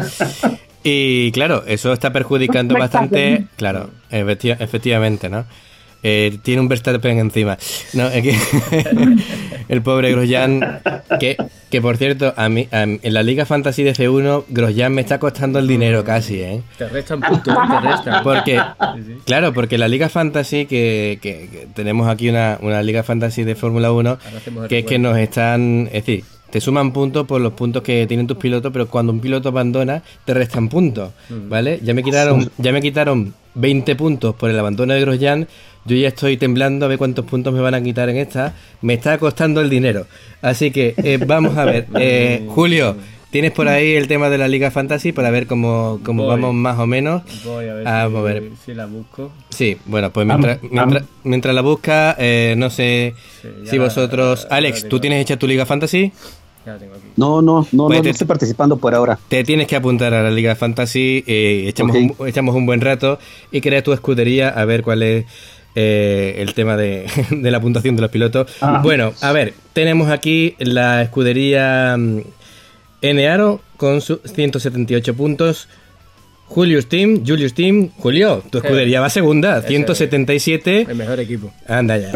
y claro, eso está perjudicando bastante, claro, efecti- efectivamente, ¿no? Eh, tiene un Verstappen encima. No, es que el pobre Grosjean, que, que por cierto, a mí, a mí, en la Liga Fantasy de F uno, Grosjean me está costando el dinero casi, ¿eh? Te restan puntos, te restan. Porque, claro, porque la Liga Fantasy, que, que, que tenemos aquí una, una Liga Fantasy de Fórmula uno, que es que nos están, es decir, te suman puntos por los puntos que tienen tus pilotos, pero cuando un piloto abandona, te restan puntos, ¿vale? Ya me quitaron, ya me quitaron veinte puntos por el abandono de Grosjean. Yo ya estoy temblando a ver cuántos puntos me van a quitar en esta. Me está costando el dinero. Así que eh, vamos a ver. Eh, Julio, ¿tienes por ahí el tema de la Liga Fantasy para ver cómo, cómo vamos más o menos? Voy a ver, a si, mover. si la busco. Sí, bueno, pues mientras, mientras, mientras la busca, eh, no sé sí, si vosotros... La, la, Alex, la ¿tú tienes hecha tu Liga Fantasy? Ya tengo aquí. No, no, no, pues no, te, no estoy participando por ahora. Te tienes que apuntar a la Liga Fantasy, eh, echamos, okay. un, echamos un buen rato y crea tu escudería a ver cuál es eh, el tema de, de la puntuación de los pilotos. Ah. Bueno, a ver, tenemos aquí la escudería Enearo con sus ciento setenta y ocho puntos. Julius Team, Julius Team, Julio, tu escudería eh, va segunda, ciento setenta y siete. El mejor equipo. Anda ya.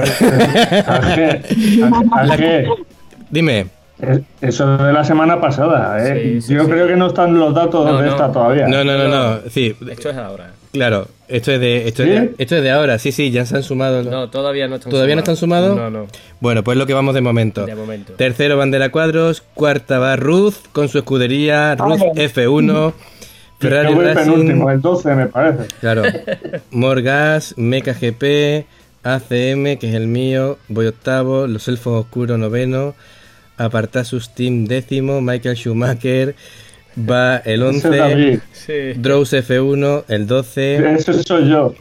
Ángel, dime. Eso de la semana pasada, ¿eh? Sí, sí, Yo sí. creo que no están los datos no, de esta no. todavía. No, no, no, no. Sí. Esto es ahora. Claro, esto es de esto, ¿Sí? es de, esto es de ahora. Sí, sí, ya se han sumado. No, todavía no están ¿Todavía sumados. no están sumados? No, no. Bueno, pues lo que vamos de momento. De momento. Tercero, Bandera Cuadros. Cuarta va Ruth con su escudería Ruth F uno. Ferrari Racing. Penúltimo, el doce me parece. Claro. Morgas, Mecha G P, A C M, que es el mío. Voy octavo. Los Elfos Oscuros noveno. Apartasus Team décimo, Michael Schumacher va el once, sí. Drows F uno el doce, eso soy yo.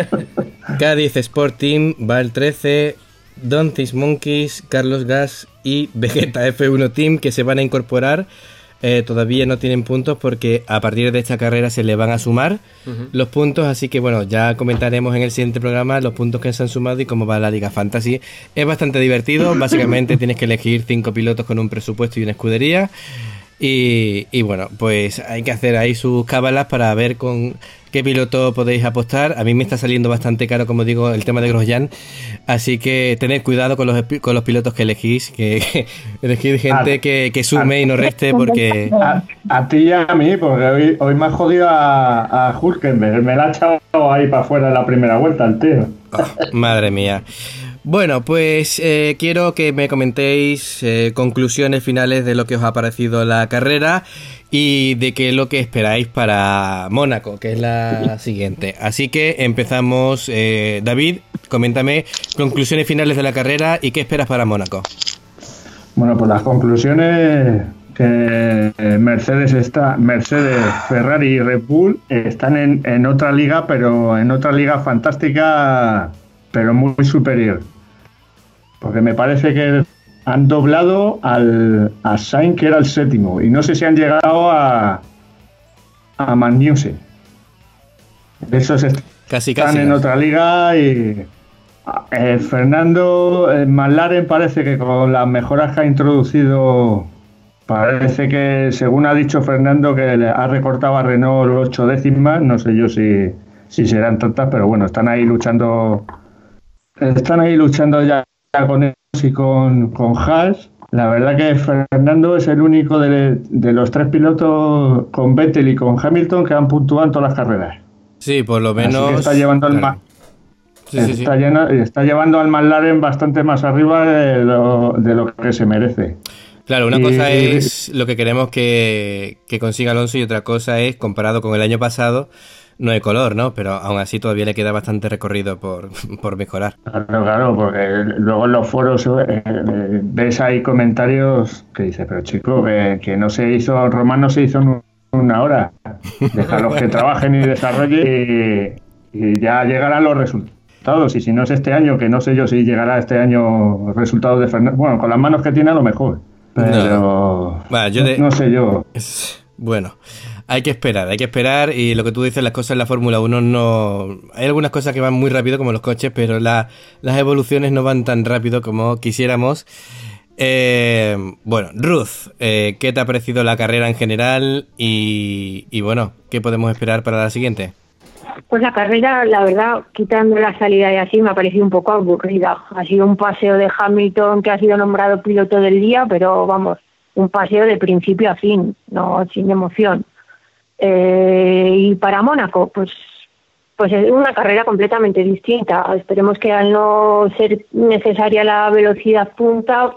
Cádiz Sport Team va el trece, Doncis Monkeys, Carlos Gas y Vegeta F uno Team, que se van a incorporar. Eh, todavía no tienen puntos porque a partir de esta carrera se le van a sumar uh-huh. los puntos, así que bueno, ya comentaremos en el siguiente programa los puntos que se han sumado y cómo va la Liga Fantasy. Es bastante divertido, básicamente tienes que elegir cinco pilotos con un presupuesto y una escudería y, y bueno, pues hay que hacer ahí sus cábalas para ver con qué piloto podéis apostar. A mí me está saliendo bastante caro, como digo, el tema de Grosjean, así que tened cuidado con los con los pilotos que elegís, que, que elegid gente a, que, que sume a, y no reste, porque... A, a ti y a mí, porque hoy, hoy me ha jodido a, a Hülkenberg, me la ha echado ahí para afuera en la primera vuelta el tío. Oh, madre mía. Bueno, pues eh, quiero que me comentéis eh, conclusiones finales de lo que os ha parecido la carrera y de qué es lo que esperáis para Mónaco, que es la siguiente. Así que empezamos. eh, David, coméntame conclusiones finales de la carrera y qué esperas para Mónaco. Bueno, pues las conclusiones que Mercedes está, Mercedes, Ferrari y Red Bull están en, en otra liga, pero en otra liga fantástica, pero muy superior. Porque me parece que han doblado al, a Sainz, que era el séptimo, y no sé si han llegado a, a Magnussen. Esos están casi, casi, en otra liga y eh, Fernando eh, McLaren parece que con las mejoras que ha introducido, parece que, según ha dicho Fernando, que le ha recortado a Renault ocho décimas. No sé yo si, si serán tantas, pero bueno, están ahí luchando, están ahí luchando ya con ellos y con, con Haas. La verdad que Fernando es el único de, de los tres pilotos con Vettel y con Hamilton que han puntuado en todas las carreras. Sí, por lo menos. Así que está llevando el claro. sí, sí, está, sí. llena, está llevando al McLaren bastante más arriba de lo, de lo que se merece. Claro, una y, cosa es lo que queremos que, que consiga Alonso y otra cosa es, comparado con el año pasado, no hay color, ¿no? Pero aún así todavía le queda bastante recorrido por, por mejorar. Claro, claro, porque luego en los foros eh, eh, ves ahí comentarios que dice, pero chico, que, que no se hizo, Román no se hizo en una hora. Déjalos que trabajen y desarrollen y, y ya llegarán los resultados. Y si no es este año, que no sé yo si llegará este año resultados de Fernando. Bueno, con las manos que tiene a lo mejor. Pero no, bueno, yo de... no, no sé yo. Bueno, hay que esperar, hay que esperar y lo que tú dices, las cosas en la Fórmula uno no... Hay algunas cosas que van muy rápido como los coches, pero la, las evoluciones no van tan rápido como quisiéramos. Eh, bueno, Ruth, eh, ¿qué te ha parecido la carrera en general? Y, y bueno, ¿qué podemos esperar para la siguiente? Pues la carrera, la verdad, quitando la salida y así, me ha parecido un poco aburrida. Ha sido un paseo de Hamilton que ha sido nombrado piloto del día, pero vamos, un paseo de principio a fin, no sin emoción. Eh, y para Mónaco, pues, pues es una carrera completamente distinta. Esperemos que al no ser necesaria la velocidad punta,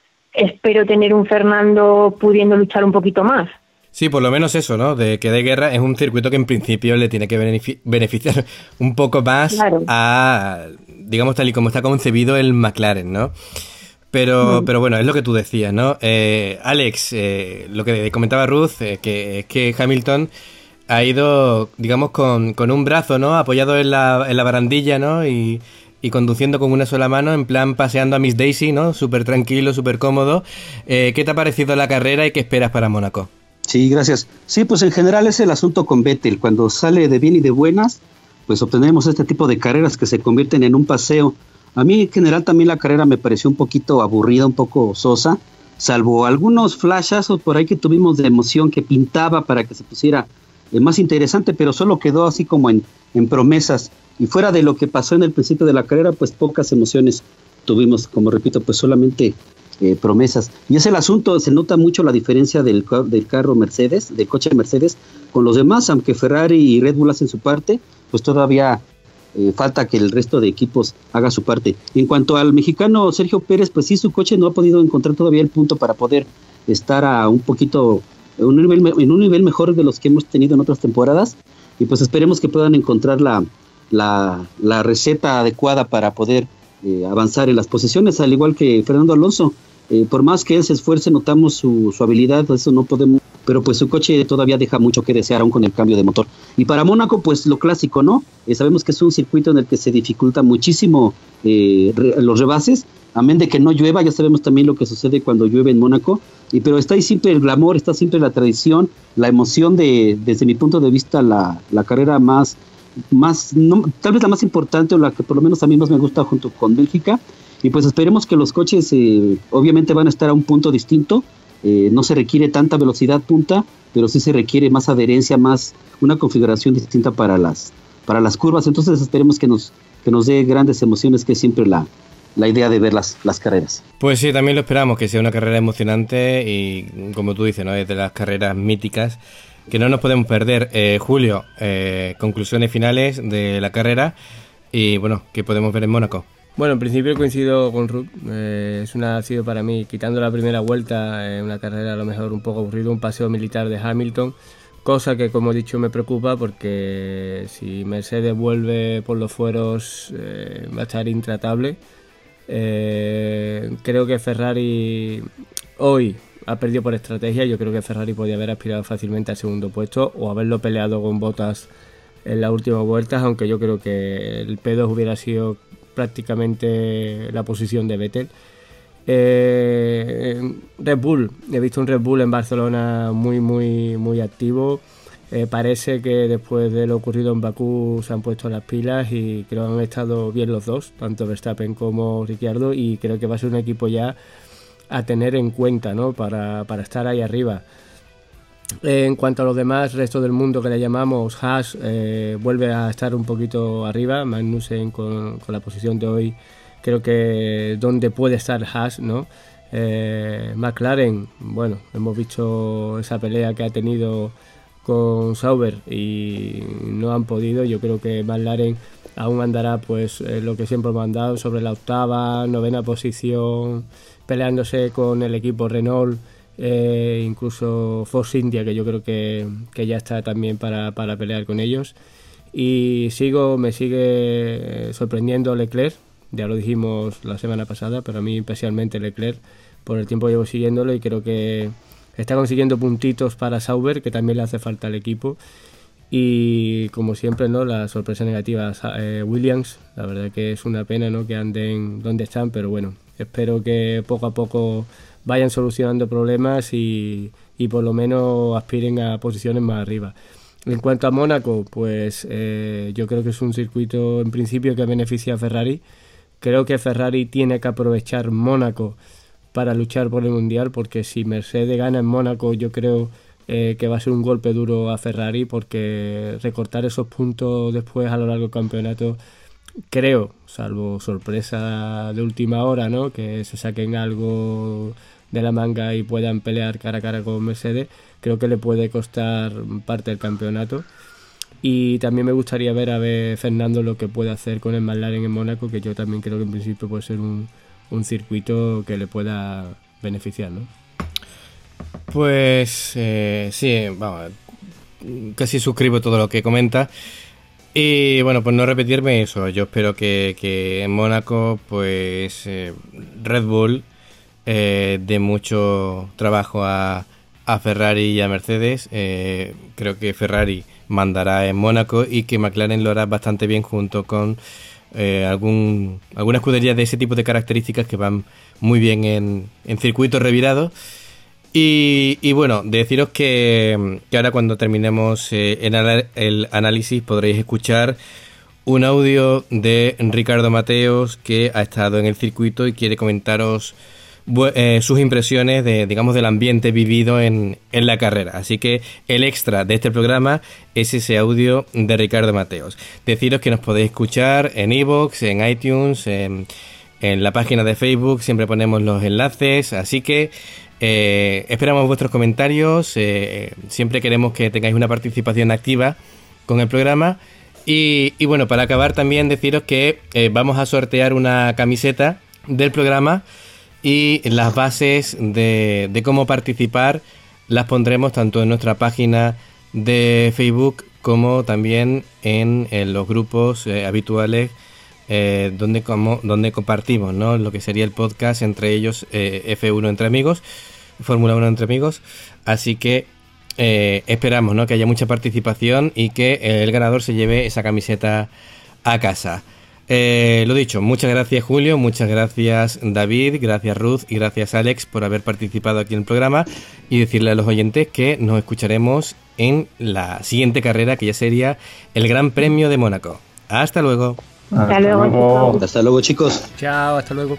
espero tener un Fernando pudiendo luchar un poquito más. Sí, por lo menos eso, ¿no? De que de guerra es un circuito que en principio le tiene que benefic- beneficiar un poco más claro. a, digamos, tal y como está concebido el McLaren, ¿no? Pero, mm. pero bueno, es lo que tú decías, ¿no? Eh, Alex, eh, lo que comentaba Ruth, eh, que es que Hamilton ha ido, digamos, con, con un brazo, ¿no? Apoyado en la, en la barandilla, ¿no? Y, y conduciendo con una sola mano, en plan paseando a Miss Daisy, ¿no? Súper tranquilo, súper cómodo. Eh, ¿Qué te ha parecido la carrera y qué esperas para Mónaco? Sí, gracias. Sí, pues en general es el asunto con Vettel. Cuando sale de bien y de buenas, pues obtenemos este tipo de carreras que se convierten en un paseo. A mí en general también la carrera me pareció un poquito aburrida, un poco sosa, salvo algunos flashazos por ahí que tuvimos de emoción que pintaba para que se pusiera eh, más interesante, pero solo quedó así como en, en promesas. Y fuera de lo que pasó en el principio de la carrera, pues pocas emociones tuvimos, como repito, pues solamente... Eh, promesas. Y es el asunto, se nota mucho la diferencia del, del carro Mercedes, del coche Mercedes, con los demás, aunque Ferrari y Red Bull hacen su parte, pues todavía eh, falta que el resto de equipos haga su parte. En cuanto al mexicano Sergio Pérez, pues sí, su coche no ha podido encontrar todavía el punto para poder estar a un poquito, en un nivel, en un nivel mejor de los que hemos tenido en otras temporadas, y pues esperemos que puedan encontrar la, la, la receta adecuada para poder eh, avanzar en las posiciones, al igual que Fernando Alonso. Eh, por más que él se esfuerce, notamos su, su habilidad, eso no podemos, pero pues su coche todavía deja mucho que desear aún con el cambio de motor. Y para Mónaco, pues lo clásico, ¿no? Eh, sabemos que es un circuito en el que se dificulta muchísimo eh, re, los rebases, amén de que no llueva, ya sabemos también lo que sucede cuando llueve en Mónaco, y, pero está ahí siempre el glamour, está siempre la tradición, la emoción de, desde mi punto de vista, la, la carrera más, más no, tal vez la más importante o la que por lo menos a mí más me gusta junto con Bélgica. Y pues esperemos que los coches eh, obviamente van a estar a un punto distinto, eh, no se requiere tanta velocidad punta, pero sí se requiere más adherencia, más una configuración distinta para las para las curvas, entonces esperemos que nos que nos dé grandes emociones, que es siempre la, la idea de ver las, las carreras. Pues sí, también lo esperamos, que sea una carrera emocionante y como tú dices, ¿no? Es de las carreras míticas que no nos podemos perder. Eh, Julio, eh, conclusiones finales de la carrera y bueno, ¿qué podemos ver en Mónaco? Bueno, en principio coincido con Ruth, eh, es una, ha sido para mí, quitando la primera vuelta, eh, una carrera a lo mejor un poco aburrida, un paseo militar de Hamilton, cosa que como he dicho me preocupa porque si Mercedes vuelve por los fueros eh, va a estar intratable. Eh, creo que Ferrari hoy ha perdido por estrategia, yo creo que Ferrari podía haber aspirado fácilmente al segundo puesto o haberlo peleado con Bottas en las últimas vueltas, aunque yo creo que el P dos hubiera sido prácticamente la posición de Vettel. Eh, Red Bull, he visto un Red Bull en Barcelona muy muy muy activo. Eh, parece que después de lo ocurrido en Bakú se han puesto las pilas y creo que han estado bien los dos, tanto Verstappen como Ricciardo, y creo que va a ser un equipo ya a tener en cuenta, ¿no? para, para estar ahí arriba. Eh, en cuanto a los demás, resto del mundo que le llamamos, Haas eh, vuelve a estar un poquito arriba. Magnussen con, con la posición de hoy, creo que donde puede estar Haas, ¿no? Eh, McLaren, bueno, hemos visto esa pelea que ha tenido con Sauber y no han podido. Yo creo que McLaren aún andará pues eh, lo que siempre hemos andado, sobre la octava, novena posición, peleándose con el equipo Renault, eh, incluso Force India, que yo creo que, que ya está también para, para pelear con ellos. Y sigo, me sigue sorprendiendo Leclerc, ya lo dijimos la semana pasada, pero a mí especialmente Leclerc, por el tiempo que llevo siguiéndolo, y creo que está consiguiendo puntitos para Sauber, que también le hace falta al equipo. Y como siempre, ¿no?, la sorpresa negativa, eh, Williams. La verdad que es una pena, ¿no?, que anden donde están, pero bueno, espero que poco a poco vayan solucionando problemas y, y por lo menos aspiren a posiciones más arriba. En cuanto a Mónaco, pues eh, yo creo que es un circuito en principio que beneficia a Ferrari. Creo que Ferrari tiene que aprovechar Mónaco para luchar por el Mundial, porque si Mercedes gana en Mónaco, yo creo eh, que va a ser un golpe duro a Ferrari, porque recortar esos puntos después a lo largo del campeonato, creo, salvo sorpresa de última hora, ¿no?, que se saquen algo de la manga y puedan pelear cara a cara con Mercedes, creo que le puede costar parte del campeonato. Y también me gustaría ver a ver Fernando lo que puede hacer con el McLaren en Mónaco, que yo también creo que en principio puede ser un, un circuito que le pueda beneficiar, ¿no? Pues eh, sí, vamos, casi suscribo todo lo que comenta. Y bueno, pues no repetirme eso, yo espero que, que en Mónaco pues eh, Red Bull eh, dé mucho trabajo a, a Ferrari y a Mercedes. Eh, creo que Ferrari mandará en Mónaco y que McLaren lo hará bastante bien junto con eh, algún alguna escudería de ese tipo de características que van muy bien en, en circuitos revirados. Y, y bueno, deciros que, que ahora cuando terminemos eh, el, el análisis podréis escuchar un audio de Ricardo Mateos, que ha estado en el circuito y quiere comentaros eh, sus impresiones de, digamos, del ambiente vivido en, en la carrera. Así que el extra de este programa es ese audio de Ricardo Mateos. Deciros que nos podéis escuchar en iVoox, en iTunes, en, en la página de Facebook, siempre ponemos los enlaces, así que Eh, esperamos vuestros comentarios, eh, siempre queremos que tengáis una participación activa con el programa. Y, y bueno, para acabar también deciros que eh, vamos a sortear una camiseta del programa, y las bases de, de cómo participar las pondremos tanto en nuestra página de Facebook como también en, en los grupos eh, habituales eh, donde, como, donde compartimos, ¿no?, lo que sería el podcast, entre ellos eh, F uno Entre Amigos, Fórmula uno Entre Amigos. Así que eh, esperamos, ¿no?, que haya mucha participación y que eh, el ganador se lleve esa camiseta a casa. Eh, lo dicho, muchas gracias Julio, muchas gracias David, gracias Ruth y gracias Alex por haber participado aquí en el programa, y decirle a los oyentes que nos escucharemos en la siguiente carrera, que ya sería el Gran Premio de Mónaco. Hasta luego. Hasta, hasta luego, luego. Hasta luego, chicos. Chao, hasta luego.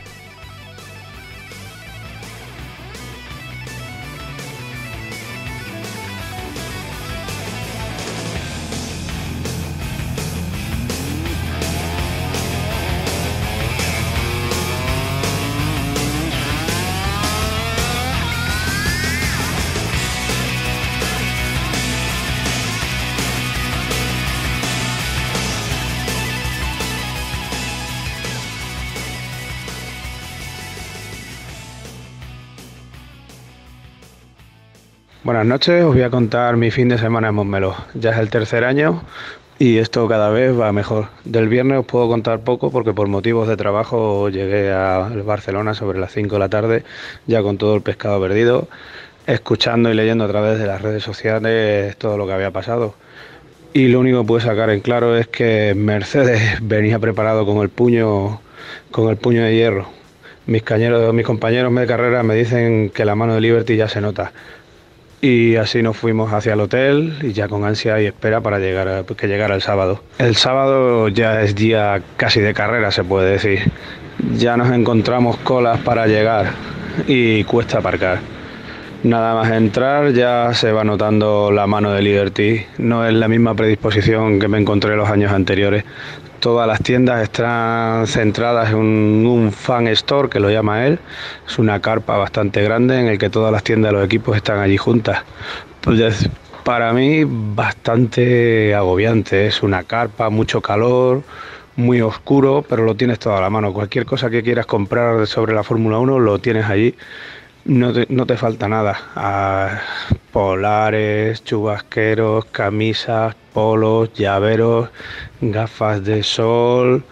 Buenas noches, os voy a contar mi fin de semana en Montmeló. Ya es el tercer año y esto cada vez va mejor. Del viernes os puedo contar poco porque por motivos de trabajo llegué a Barcelona sobre las cinco de la tarde, ya con todo el pescado perdido, escuchando y leyendo a través de las redes sociales todo lo que había pasado. Y lo único que pude sacar en claro es que Mercedes venía preparado con el puño, con el puño de hierro. Mis, cañeros, mis compañeros de carrera me dicen que la mano de Liberty ya se nota. Y así nos fuimos hacia el hotel y ya con ansia y espera para llegar a, que llegara el sábado. El sábado ya es día casi de carrera, se puede decir. Ya nos encontramos colas para llegar y cuesta aparcar. Nada más entrar ya se va notando la mano de Liberty, no es la misma predisposición que me encontré los años anteriores. Todas las tiendas están centradas en un, un fan store, que lo llama él. Es una carpa bastante grande en el que todas las tiendas de los equipos están allí juntas. Pues para mí bastante agobiante, es una carpa, mucho calor, muy oscuro, pero lo tienes todo a la mano. Cualquier cosa que quieras comprar sobre la Fórmula uno lo tienes allí. No te, no te falta nada. Ah, polares, chubasqueros, camisas, polos, llaveros, gafas de sol,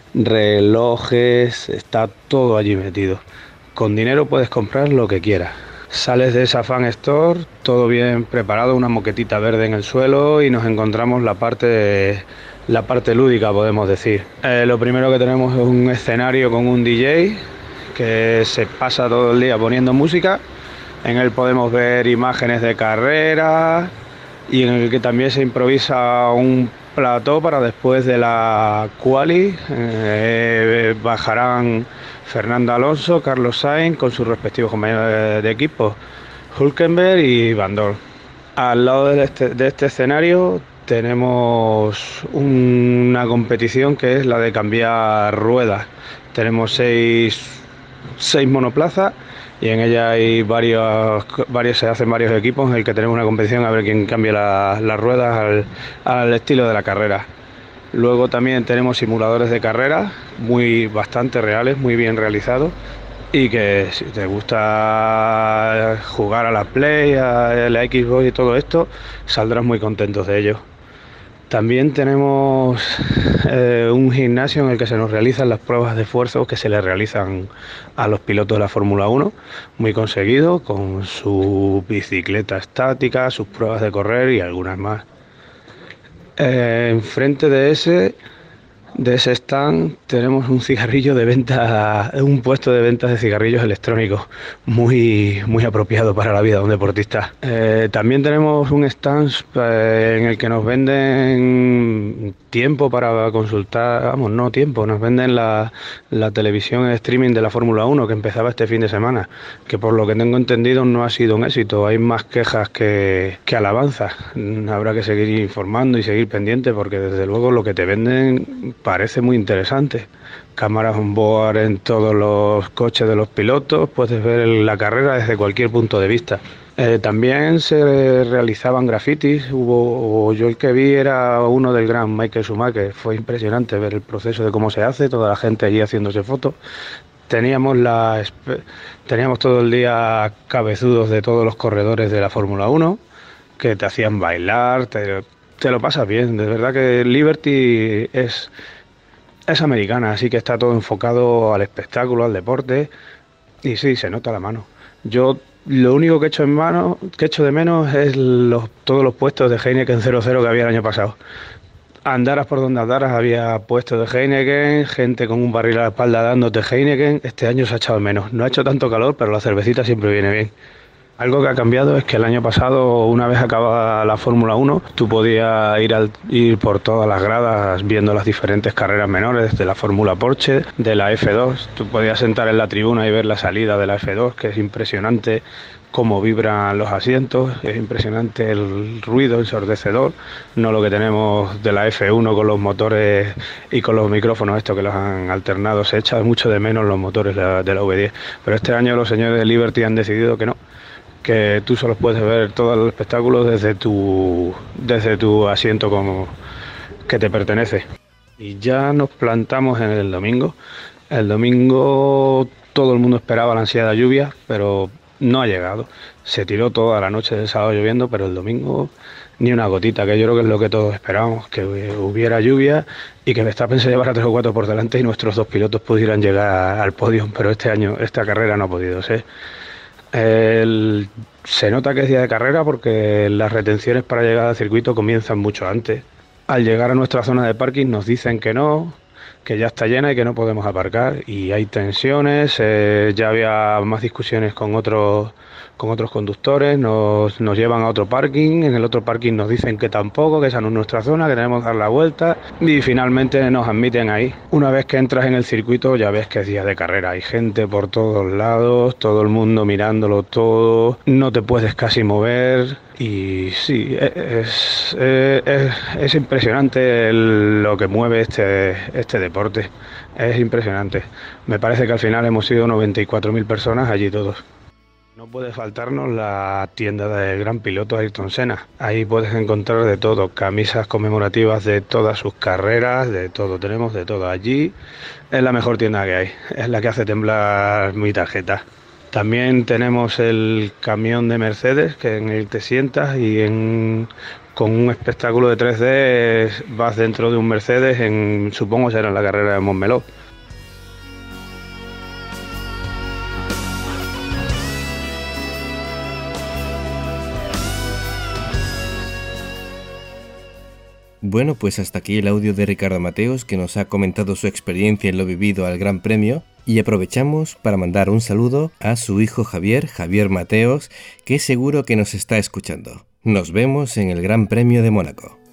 relojes, está todo allí metido. Con dinero puedes comprar lo que quieras. Sales de esa fan store, todo bien preparado, una moquetita verde en el suelo y nos encontramos la parte, la parte lúdica, podemos decir. Eh, lo primero que tenemos es un escenario con un D J que se pasa todo el día poniendo música. En él podemos ver imágenes de carrera y en el que también se improvisa un plató para después de la quali. Eh, bajarán Fernando Alonso, Carlos Sainz con sus respectivos compañeros de, de equipo, Hülkenberg y Van Dorn. Al lado de este, de este escenario tenemos una competición que es la de cambiar ruedas. Tenemos seis seis monoplazas y en ella hay varios, varios se hacen varios equipos en el que tenemos una competición a ver quién cambia la, las ruedas al, al estilo de la carrera. Luego también tenemos simuladores de carrera muy bastante reales, muy bien realizados y que si te gusta jugar a la Play, a la Xbox y todo esto, saldrás muy contentos de ello. También tenemos eh, un gimnasio en el que se nos realizan las pruebas de esfuerzo que se le realizan a los pilotos de la Fórmula uno, muy conseguido, con su bicicleta estática, sus pruebas de correr y algunas más. Eh, enfrente de ese, de ese stand tenemos un cigarrillo de venta, un puesto de ventas de cigarrillos electrónicos muy, muy apropiado para la vida de un deportista. Eh, también tenemos un stand eh, en el que nos venden tiempo para consultar, vamos, no tiempo, nos venden la, la televisión en streaming de la Fórmula uno que empezaba este fin de semana, que por lo que tengo entendido no ha sido un éxito, hay más quejas que, que alabanzas. Habrá que seguir informando y seguir pendiente porque desde luego lo que te venden parece muy interesante. Cámaras on board en todos los coches de los pilotos, puedes ver la carrera desde cualquier punto de vista. Eh, también se realizaban grafitis, hubo, yo el que vi era uno del gran Michael Schumacher, fue impresionante ver el proceso de cómo se hace, toda la gente allí haciéndose fotos. Teníamos, la, teníamos todo el día cabezudos de todos los corredores de la Fórmula uno que te hacían bailar, te, te lo pasas bien, de verdad que Liberty es... Es americana, así que está todo enfocado al espectáculo, al deporte, y sí, se nota la mano. Yo lo único que echo en mano, que echo de menos es los, todos los puestos de Heineken cero cero que había el año pasado. Andaras por donde andaras, había puestos de Heineken, gente con un barril a la espalda dándote Heineken. Este año se ha echado de menos. No ha hecho tanto calor, pero la cervecita siempre viene bien. Algo que ha cambiado es que el año pasado, una vez acabada la Fórmula uno, tú podías ir, al, ir por todas las gradas viendo las diferentes carreras menores de la Fórmula Porsche, de la F dos. Tú podías sentar en la tribuna y ver la salida de la F dos, que es impresionante cómo vibran los asientos, es impresionante el ruido ensordecedor, no lo que tenemos de la F uno con los motores y con los micrófonos estos que los han alternado. Se echa mucho de menos los motores de la, de la V diez, pero este año los señores de Liberty han decidido que no, que tú solo puedes ver todo el espectáculo desde tu, desde tu asiento como que te pertenece. Y ya nos plantamos en el domingo. El domingo todo el mundo esperaba la ansiada lluvia, pero no ha llegado. Se tiró toda la noche del sábado lloviendo, pero el domingo ni una gotita, que yo creo que es lo que todos esperábamos, que hubiera lluvia y que Verstappen se llevara tres o cuatro por delante y nuestros dos pilotos pudieran llegar al podio, pero este año esta carrera no ha podido ser. El, se nota que es día de carrera porque las retenciones para llegar al circuito comienzan mucho antes. Al llegar a nuestra zona de parking nos dicen que no, que ya está llena y que no podemos aparcar, y hay tensiones, eh, ya había más discusiones con otros con otros conductores, nos, nos llevan a otro parking, en el otro parking nos dicen que tampoco, que esa no es nuestra zona, que tenemos que dar la vuelta, y finalmente nos admiten ahí. Una vez que entras en el circuito ya ves que es día de carrera, hay gente por todos lados, todo el mundo mirándolo todo, no te puedes casi mover, y sí, es, es, es, es impresionante el, lo que mueve este, este deporte, es impresionante. Me parece que al final hemos sido noventa y cuatro mil personas allí todos. No puede faltarnos la tienda del gran piloto Ayrton Senna. Ahí puedes encontrar de todo, camisas conmemorativas de todas sus carreras, de todo, tenemos de todo. Allí es la mejor tienda que hay, es la que hace temblar mi tarjeta. También tenemos el camión de Mercedes, que en el te sientas y en, con un espectáculo de tres D vas dentro de un Mercedes, en, supongo será en la carrera de Montmeló. Bueno, pues hasta aquí el audio de Ricardo Mateos, que nos ha comentado su experiencia en lo vivido al Gran Premio, y aprovechamos para mandar un saludo a su hijo Javier, Javier Mateos, que seguro que nos está escuchando. Nos vemos en el Gran Premio de Mónaco.